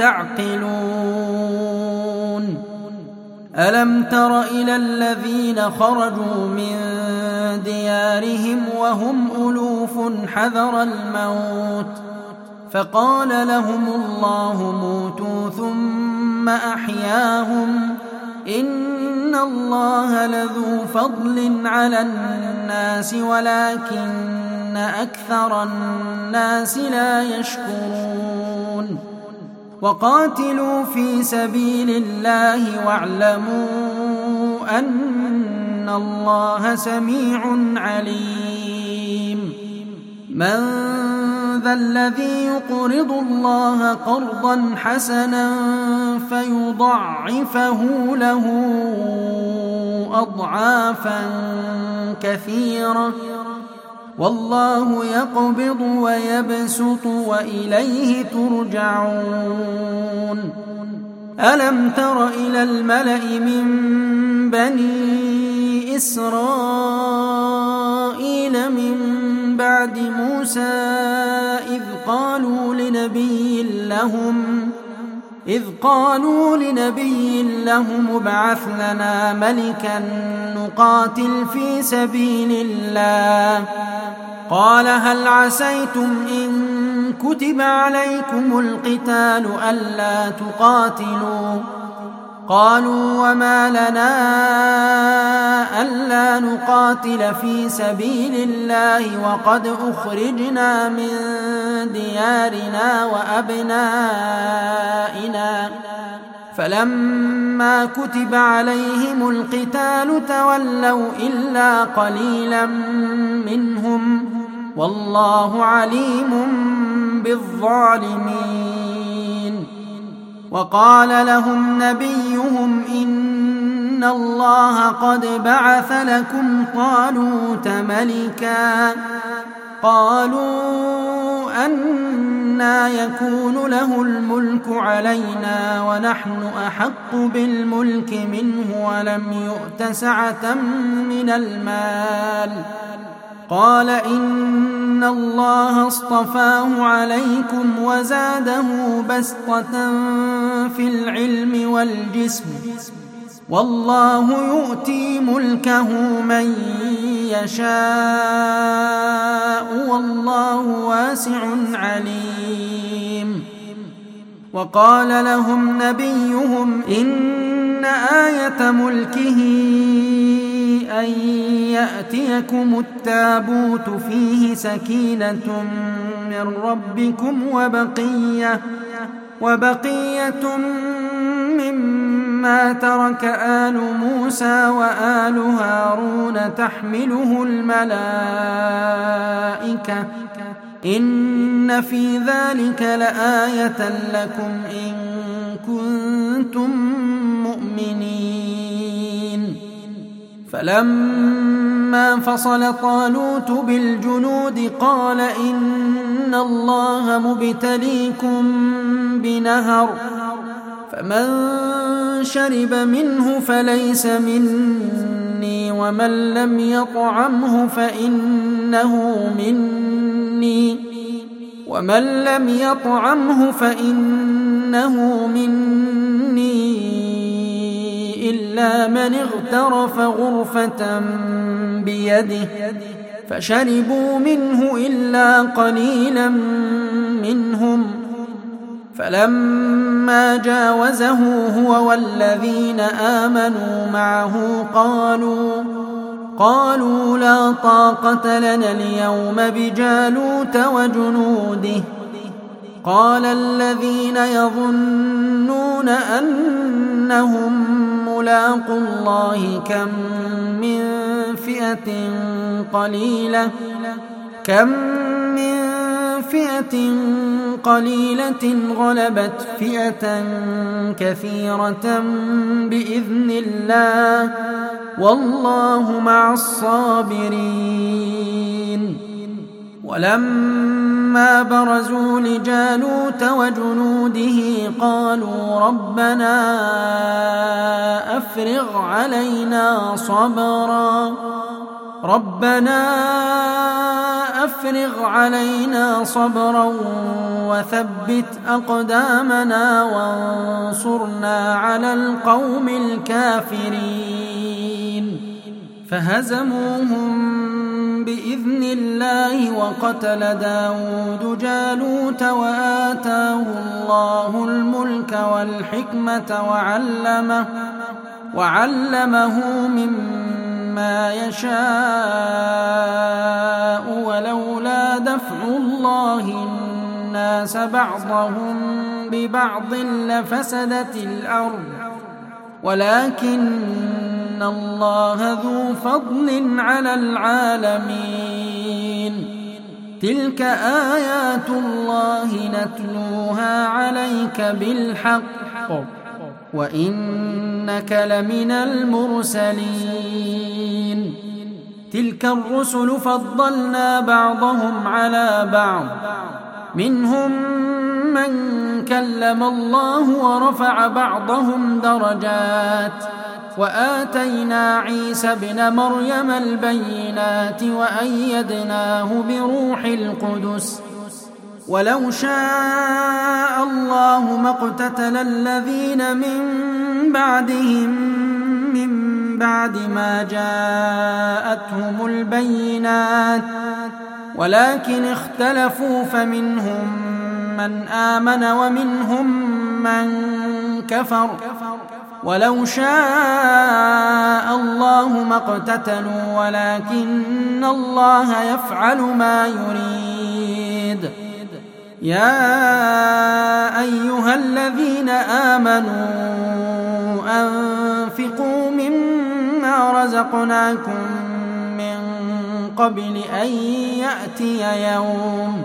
تعقلون ألم تر إلى الذين خرجوا من ديارهم وهم ألوف حذر الموت فقال لهم الله موتوا ثم أحياهم إن الله لذو فضل على الناس ولكن أكثر الناس لا يشكرون وقاتلوا في سبيل الله واعلموا أن الله سميع عليم من ذا الذي يقرض الله قرضا حسنا فيضاعفه له أضعافا كثيرة والله يقبض ويبسط وإليه ترجعون ألم تر إلى الملأ من بني إسرائيل من بعد موسى إذ قالوا لنبي لهم إذ قالوا لنبي لهم ابعث لنا ملكا نقاتل في سبيل الله قال هل عسيتم إن كتب عليكم القتال ألا تقاتلوا قالوا وما لنا ألا نقاتل في سبيل الله وقد أخرجنا من ديارنا وأبنائنا فلما كتب عليهم القتال تولوا إلا قليلا منهم والله عليم بالظالمين وقال لهم نبيهم إن الله قد بعث لكم طالوت ملكا قالوا أنى يكون له الملك علينا ونحن أحق بالملك منه ولم يؤت سعة من المال قال إن الله اصطفاه عليكم وزاده بسطة في العلم والجسم والله يؤتي ملكه من يشاء والله واسع عليم وقال لهم نبيهم إن آية ملكه أن يأتيكم التابوت فيه سكينة من ربكم وبقية وبقية مما ترك آل موسى وآل هارون تحمله الملائكة إن في ذلك لآية لكم إن كنتم مؤمنين فلما فصل طالوت بالجنود قال إن الله مبتليكم بنهر فمن شرب منه فليس مني ومن لم يطعمه فإنه مني ومن لم يطعمه فإنه مني إلا من اغترف غرفة بيده فشربوا منه إلا قليلا منهم فلما جاوزه هو والذين آمنوا معه قالوا قالوا لا طاقة لنا اليوم بجالوت وجنوده. قال الذين يظنون أنهم ملاقو الله كم من فئة قليلة كم من فئة قليلة غلبت فئة كثيرة بإذن الله والله مع الصابرين. ولما برزوا لجالوت وجنوده قالوا ربنا أفرغ علينا صبرا ربنا أفرغ علينا صبرا وثبت أقدامنا وانصرنا على القوم الكافرين. فهزموهم بإذن الله وقتل داود جالوت وآتاه الله الملك والحكمة وعلمه, وعلمه مما يشاء ولولا دفع الله الناس بعضهم ببعض لفسدت الأرض ولكن الله ذو فضل على العالمين. تلك آيات الله نتلوها عليك بالحق وإنك لمن المرسلين. تلك الرسل فضلنا بعضهم على بعض منهم من كلم الله ورفع بعضهم درجات وآتينا عيسى ابن مريم البينات وأيدناه بروح القدس ولو شاء الله ما اقتتل الذين من بعدهم من بعد ما جاءتهم البينات ولكن اختلفوا فمنهم من آمن ومنهم من كفر ولو شاء الله ما اقتتلوا ولكن الله يفعل ما يريد. يا أيها الذين آمنوا أنفقوا مما رزقناكم من قبل أن يأتي يوم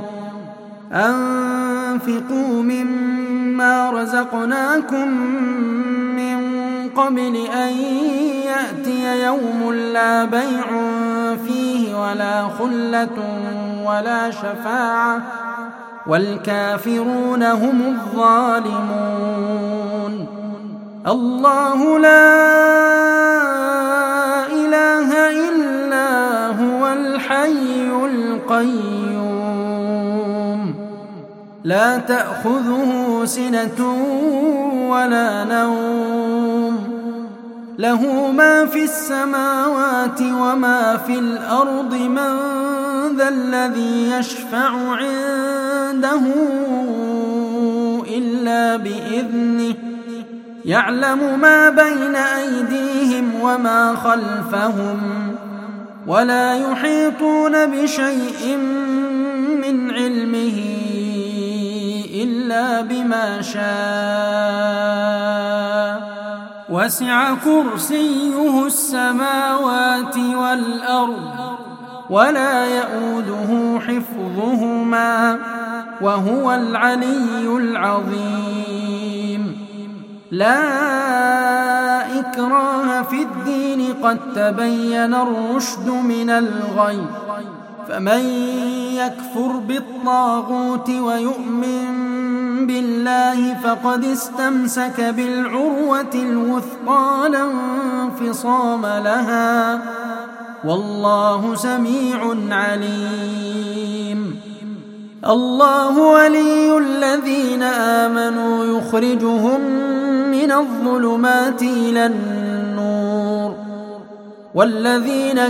أنفقوا مما رزقناكم من قبل أن يأتي يوم لا بيع فيه ولا خلة ولا شفاعة والكافرون هم الظالمون. الله لا إله إلا هو الحي القيوم لا تأخذه سنة ولا نوم له ما في السماوات وما في الأرض من ذا الذي يشفع عنده إلا بإذنه يعلم ما بين أيديهم وما خلفهم ولا يحيطون بشيء من علمه إلا بما شاء وسع كرسيه السماوات والأرض ولا يؤوده حفظهما وهو العلي العظيم. لا إكراه في الدين قد تبين الرشد من الغي فمن يكفر بالطاغوت ويؤمن بالله فقد استمسك بالعروة الوثقى لا انفصام لها والله سميع عليم. الله ولي الذين آمنوا يخرجهم من الظلمات إلى النور والذين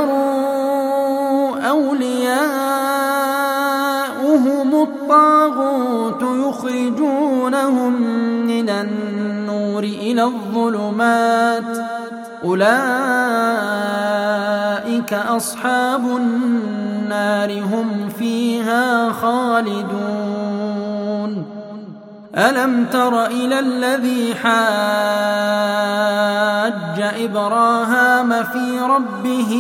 كفروا أولياؤهم الطاغوت يخرجون يخرجونهم من النور إلى الظلمات أولئك أصحاب النار هم فيها خالدون ألم تر إلى الذي حاج إبراهام في ربه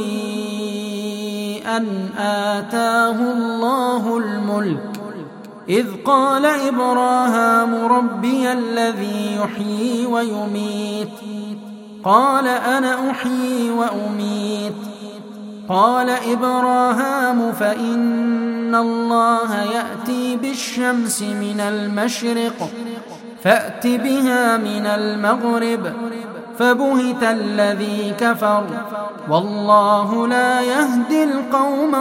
أن آتاه الله الملك إذ قال إبراهام ربي الذي يحيي ويميت قال أنا أحيي وأميت قال إبراهام فإن الله يأتي بالشمس من المشرق فأت بها من المغرب فبهت الذي كفر والله لا يهدي القوم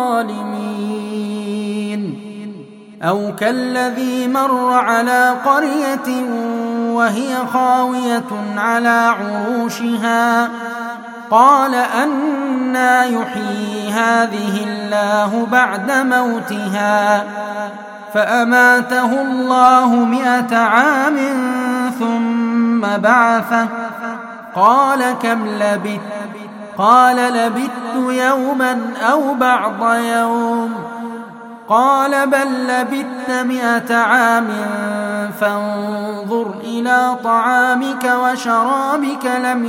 الظالمين أو كالذي مر على قرية وهي خاوية على عروشها قال أنى يحيي هذه الله بعد موتها فأماته الله مئة عام ثم بعثه قال كم لبثت قال لبثت يوما أو بعض يوم قال بل لبثت مئة عام فانظر إلى طعامك وشرابك لم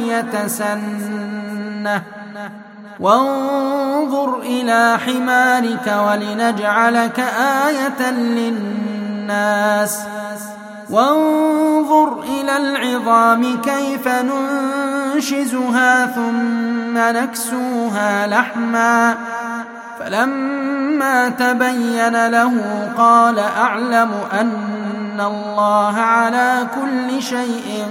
يتسنه وانظر إلى حمارك ولنجعلك آية للناس وانظر إلى العظام كيف ننشزها ثم نكسوها لحما فلما تبين له قال أعلم أن الله على كل شيء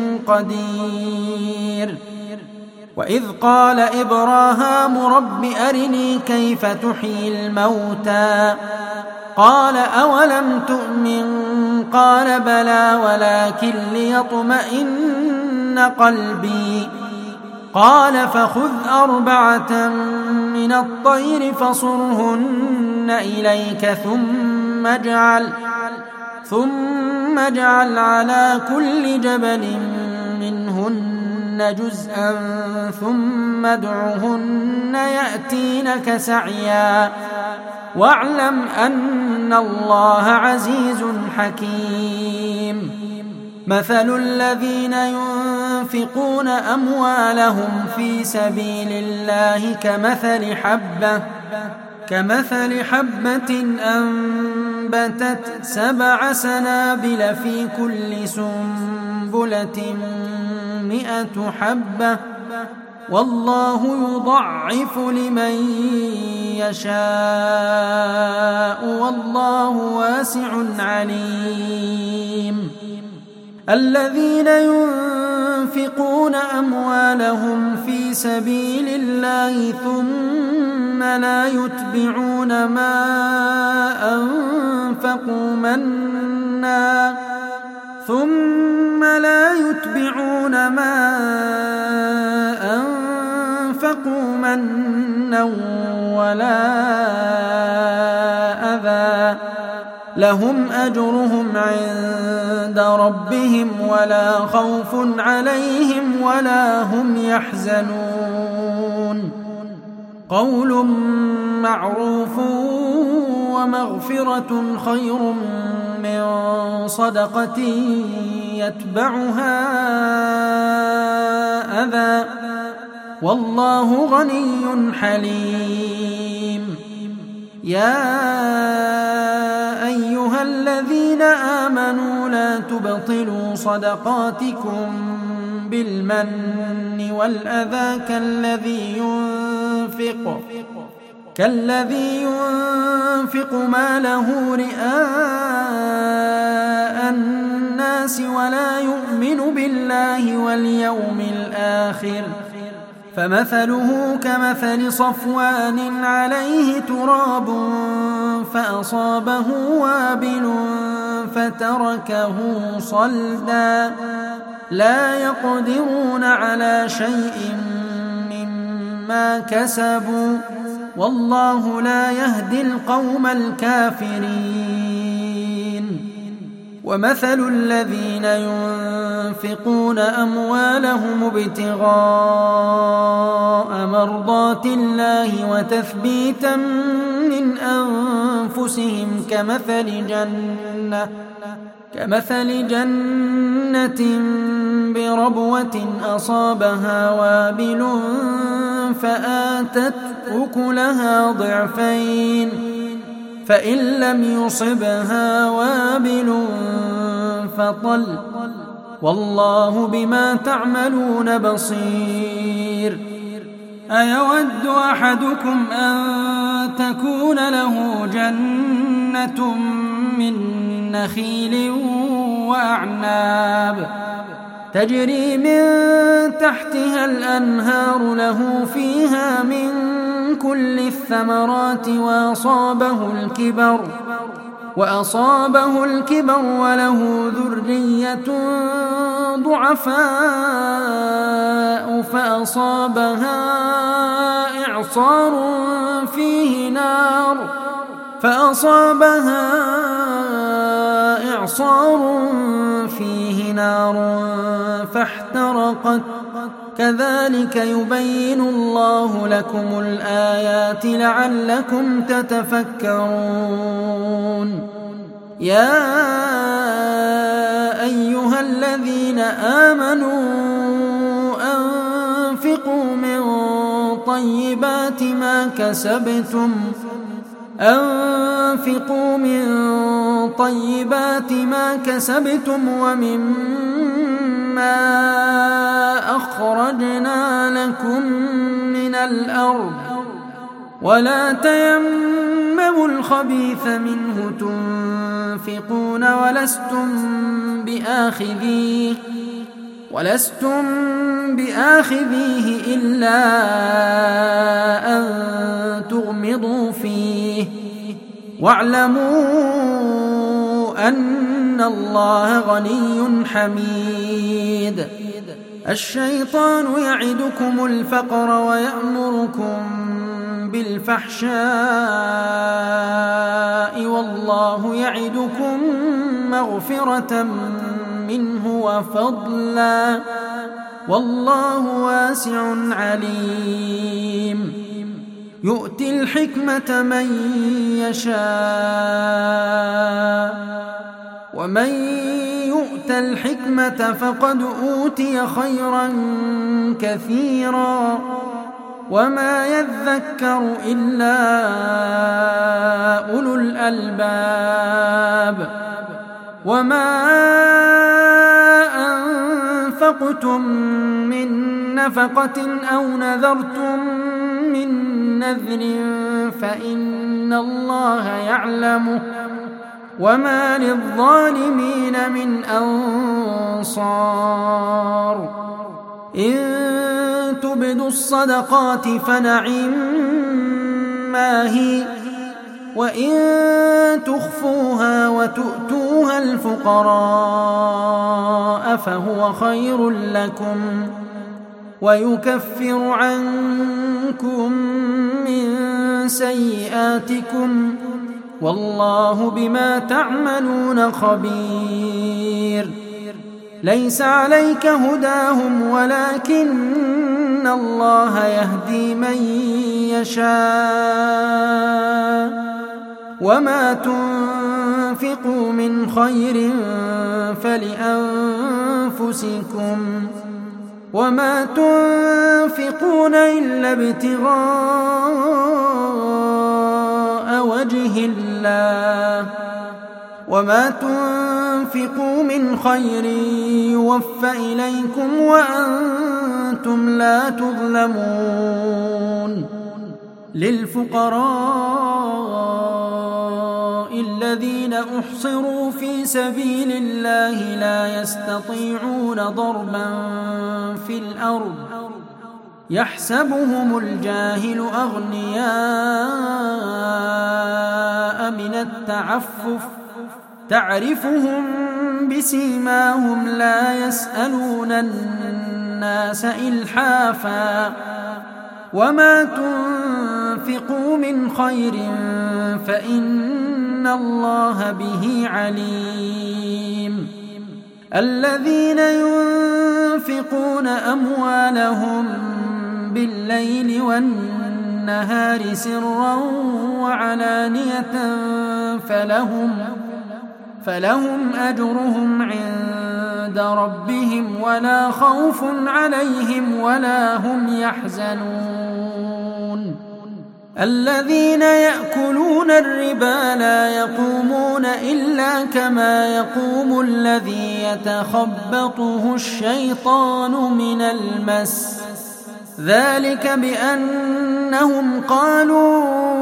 قدير وإذ قال إبراهام رب أرني كيف تحيي الموتى قال أولم تؤمن قال بلى ولكن ليطمئن قلبي قال فخذ أربعة من الطير فصرهن إليك ثم اجعل ثم اجعل على كل جبل منهن جزءا ثم ادعهن يأتينك سعيا واعلم أن الله عزيز حكيم مثل الذين ينفقون أموالهم في سبيل الله كمثل حبة كمثل حبة أنبتت سبع سنابل في كل سنبلة مئة حبة والله يضعف لمن يشاء والله واسع عليم الذين ينفقون أموالهم في سبيل الله ثم لا يتبعون ما أنفقوا منا ثم لا يتبعون ما أنفقوا منا ولا أذى لهم أجرهم عند ربهم ولا خوف عليهم ولا هم يحزنون قول معروف ومغفرة خير من صدقة يتبعها أذى والله غني حليم يا أيها الذين آمنوا لا تبطلوا صدقاتكم بالمن والأذى كالذي ينفق كالذي ينفق ماله رئاء الناس ولا يؤمن بالله واليوم الآخر فمثله كمثل صفوان عليه تراب فأصابه وابل فتركه صلدا لا يقدرون على شيء مما كسبوا والله لا يهدي القوم الكافرين ومثل الذين ينفقون أموالهم ابتغاء مرضات الله وتثبيتا من أنفسهم كمثل جنة كمثل جنة بربوة أصابها وابل فآتت أكلها ضعفين فإن لم يصبها وابل فطل والله بما تعملون بصير. أيود أحدكم أن تكون له جنة من نخيل وأعناب تجري من تحتها الأنهار له فيها من كل الثمرات وأصابه الكبر وأصابه الكبر وله ذرية ضعفاء فأصابها إعصار فيه نار فأصابها إعصار فيه نار فاحترقت كذلك يبين الله لكم الآيات لعلكم تتفكرون. يا أيها الذين آمنوا أنفقوا من طيبات ما كسبتم أنفقوا من طيبات ما كسبتم ومما أخرجنا لكم من الأرض ولا تيمموا الخبيث منه تنفقون ولستم بآخذيه ولستم بآخذيه إلا أن تغمضوا فيه واعلموا أن الله غني حميد. الشيطان يعدكم الفقر ويأمركم بالفحشاء والله يعدكم مغفرة منه وفضلا والله واسع عليم. يؤتي الحكمة من يشاء ومن يؤت الحكمة فقد أوتي خيرا كثيرا وما يذكر إلا أولو الألباب. وما أنفقتم من نفقة أو نذرتم من نذر فإن الله يعلمه وما للظالمين من أنصار. إن تبدوا الصدقات فنعما هي وإن تخفوها وتؤتوها الفقراء فهو خير لكم ويكفر عنكم من سيئاتكم والله بما تعملون خبير. ليس عليك هداهم ولكن الله يهدي من يشاء وما تنفقوا من خير فلأنفسكم وما تنفقون إلا ابتغاء وجه الله وما تنفقوا من خير يوفى إليكم وأنتم لا تظلمون. للفقراء الذين أحصروا في سبيل الله لا يستطيعون ضربا في الأرض يحسبهم الجاهل أغنياء من التعفف تعرفهم بسيماهم لا يسألون الناس إلحافا وما تنفقوا من خير فإن إن الله به عليم. الذين ينفقون أموالهم بالليل والنهار سرا وعلانية فلهم, فلهم أجرهم عند ربهم ولا خوف عليهم ولا هم يحزنون. الذين يأكلون الربا لا يقومون إلا كما يقوم الذي يتخبطه الشيطان من المس، ذلك بأنهم قالوا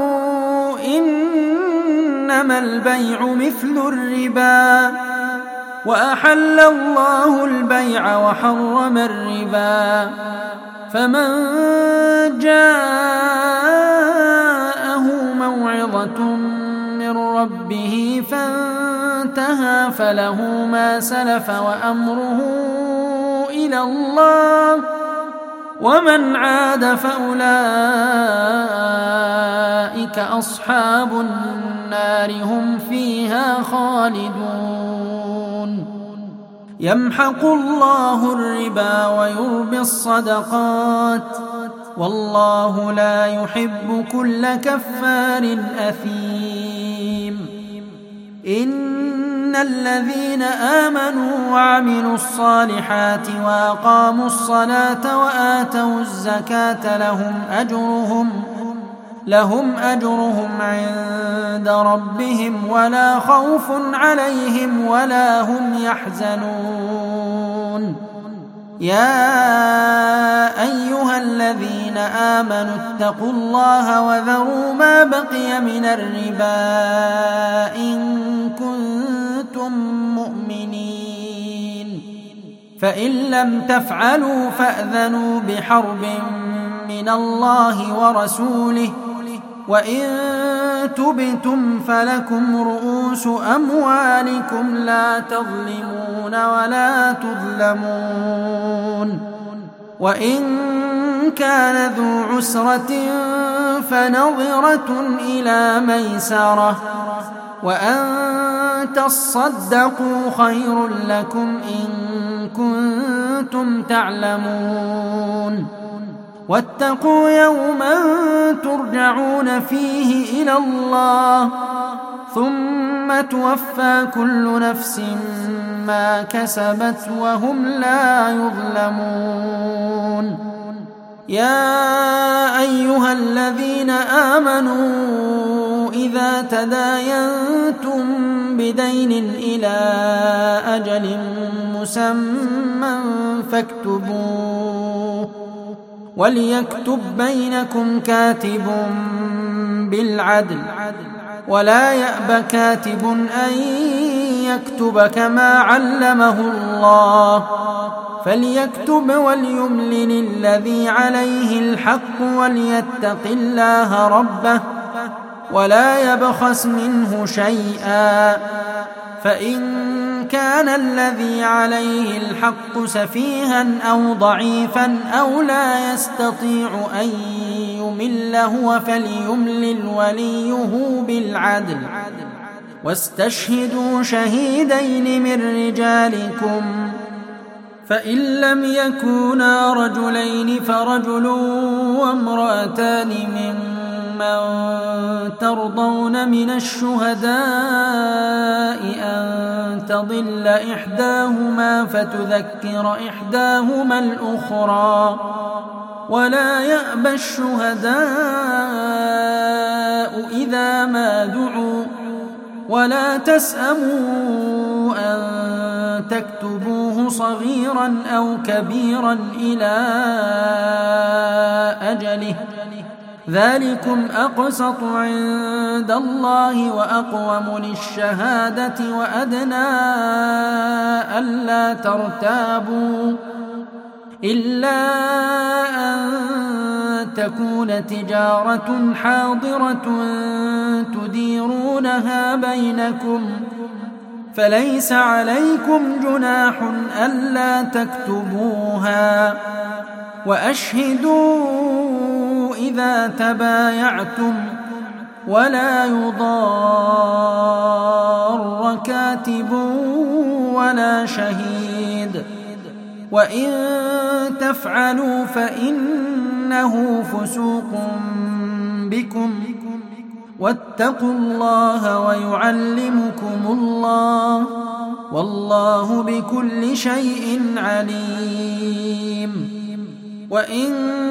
إنما البيع مثل الربا وأحل الله البيع وحرم الربا. فمن جاءه موعظة من ربه فانتهى فله ما سلف وأمره إلى الله ومن عاد فأولئك أصحاب النار هم فيها خالدون. يمحق الله الربا ويربي الصدقات والله لا يحب كل كفار أثيم. إن الذين آمنوا وعملوا الصالحات وأقاموا الصلاة وآتوا الزكاة لهم أجرهم لهم أجرهم عند ربهم ولا خوف عليهم ولا هم يحزنون. يا أيها الذين آمنوا اتقوا الله وذروا ما بقي من الربا إن كنتم مؤمنين، فإن لم تفعلوا فأذنوا بحرب من الله ورسوله، وإن تبتم فلكم رؤوس أموالكم لا تظلمون ولا تظلمون. وإن كان ذو عسرة فنظرة إلى ميسرة وأن تصدقوا خير لكم إن كنتم تعلمون. واتقوا يوما ترجعون فيه إلى الله ثم توفى كل نفس ما كسبت وهم لا يظلمون. يا أيها الذين آمنوا إذا تداينتم بدين إلى أجل مسمى فاكتبوه، وليكتب بينكم كاتب بالعدل ولا يأب كاتب أن يكتب كما علمه الله، فليكتب وليملل الذي عليه الحق وليتق الله ربه ولا يبخس منه شيئا، فإن كان الذي عليه الحق سفيها أو ضعيفا أو لا يستطيع أن يمل هو فليملل وليه بالعدل، واستشهدوا شهيدين من رجالكم، فإن لم يكونا رجلين فرجل وامرأتان ممن ترضون من الشهداء أن تضل إحداهما فتذكر إحداهما الأخرى، ولا يأبى الشهداء إذا ما دعوا، ولا تسأموا أن تكتبوه صغيرا أو كبيرا إلى أجله، ذلكم أقسط عند الله وأقوم للشهادة وأدنى ألا ترتابوا، إلا أن تكون تجارة حاضرة تديرونها بينكم، فليس عليكم جناح ألا تكتبوها، وأشهدوا إذا تبايعتم، ولا يضار كاتب ولا شهيد وإن تفعلوا فإنه فسوق بكم واتقوا الله ويعلمكم الله والله بكل شيء عليم. وإن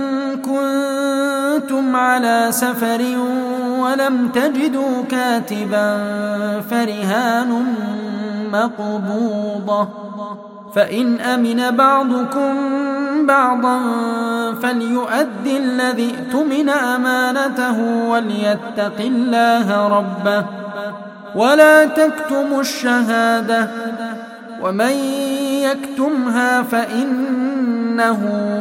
كنتم على سفر ولم تجدوا كاتبا فرهان مقبوضة فإن أمن بعضكم بعضا فليؤد الذي اؤتمن أمانته وليتق الله ربه ولا تكتموا الشهادة ومن يكتمها فإنه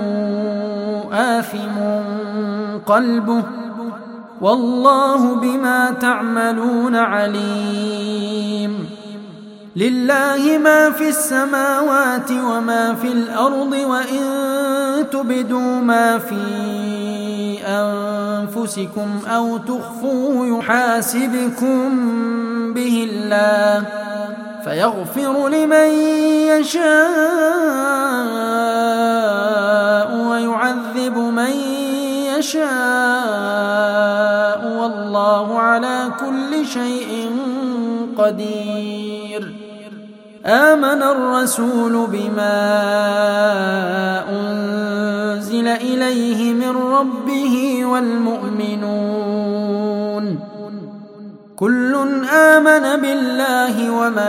آثم قلبه والله بما تعملون عليم. لله ما في السماوات وما في الأرض وإن تبدوا ما في أنفسكم أو تخفوه يحاسبكم به الله فيغفر لمن يشاء ويعذب من يشاء والله على كل شيء قدير. آمن الرسول بما أنزل إليه من ربه والمؤمنون كل آمن بالله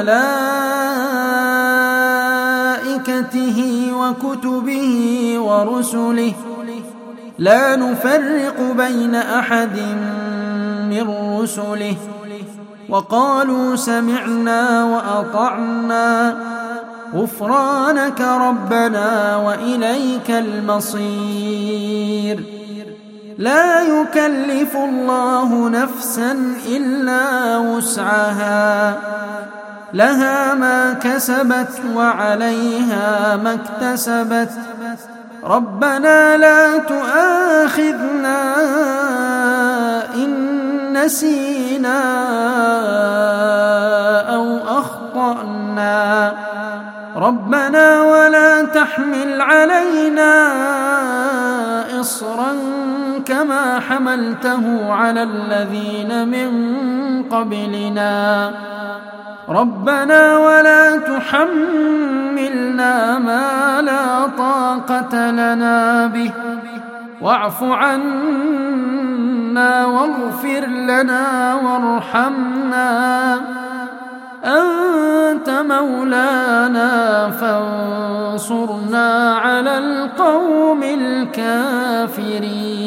وملائكته وكتبه ورسله لا نفرق بين أحد من رسله وقالوا سمعنا وأطعنا غفرانك ربنا وإليك المصير. لا يكلف الله نفسا إلا وسعها لها ما كسبت وعليها ما اكتسبت ربنا لا تؤاخذنا إن نسينا أو أخطأنا ربنا ولا تحمل علينا إصرا كما حملته على الذين من قبلنا ربنا ولا تحملنا ما لا طاقة لنا به واعف عنا واغفر لنا وارحمنا أنت مولانا فانصرنا على القوم الكافرين.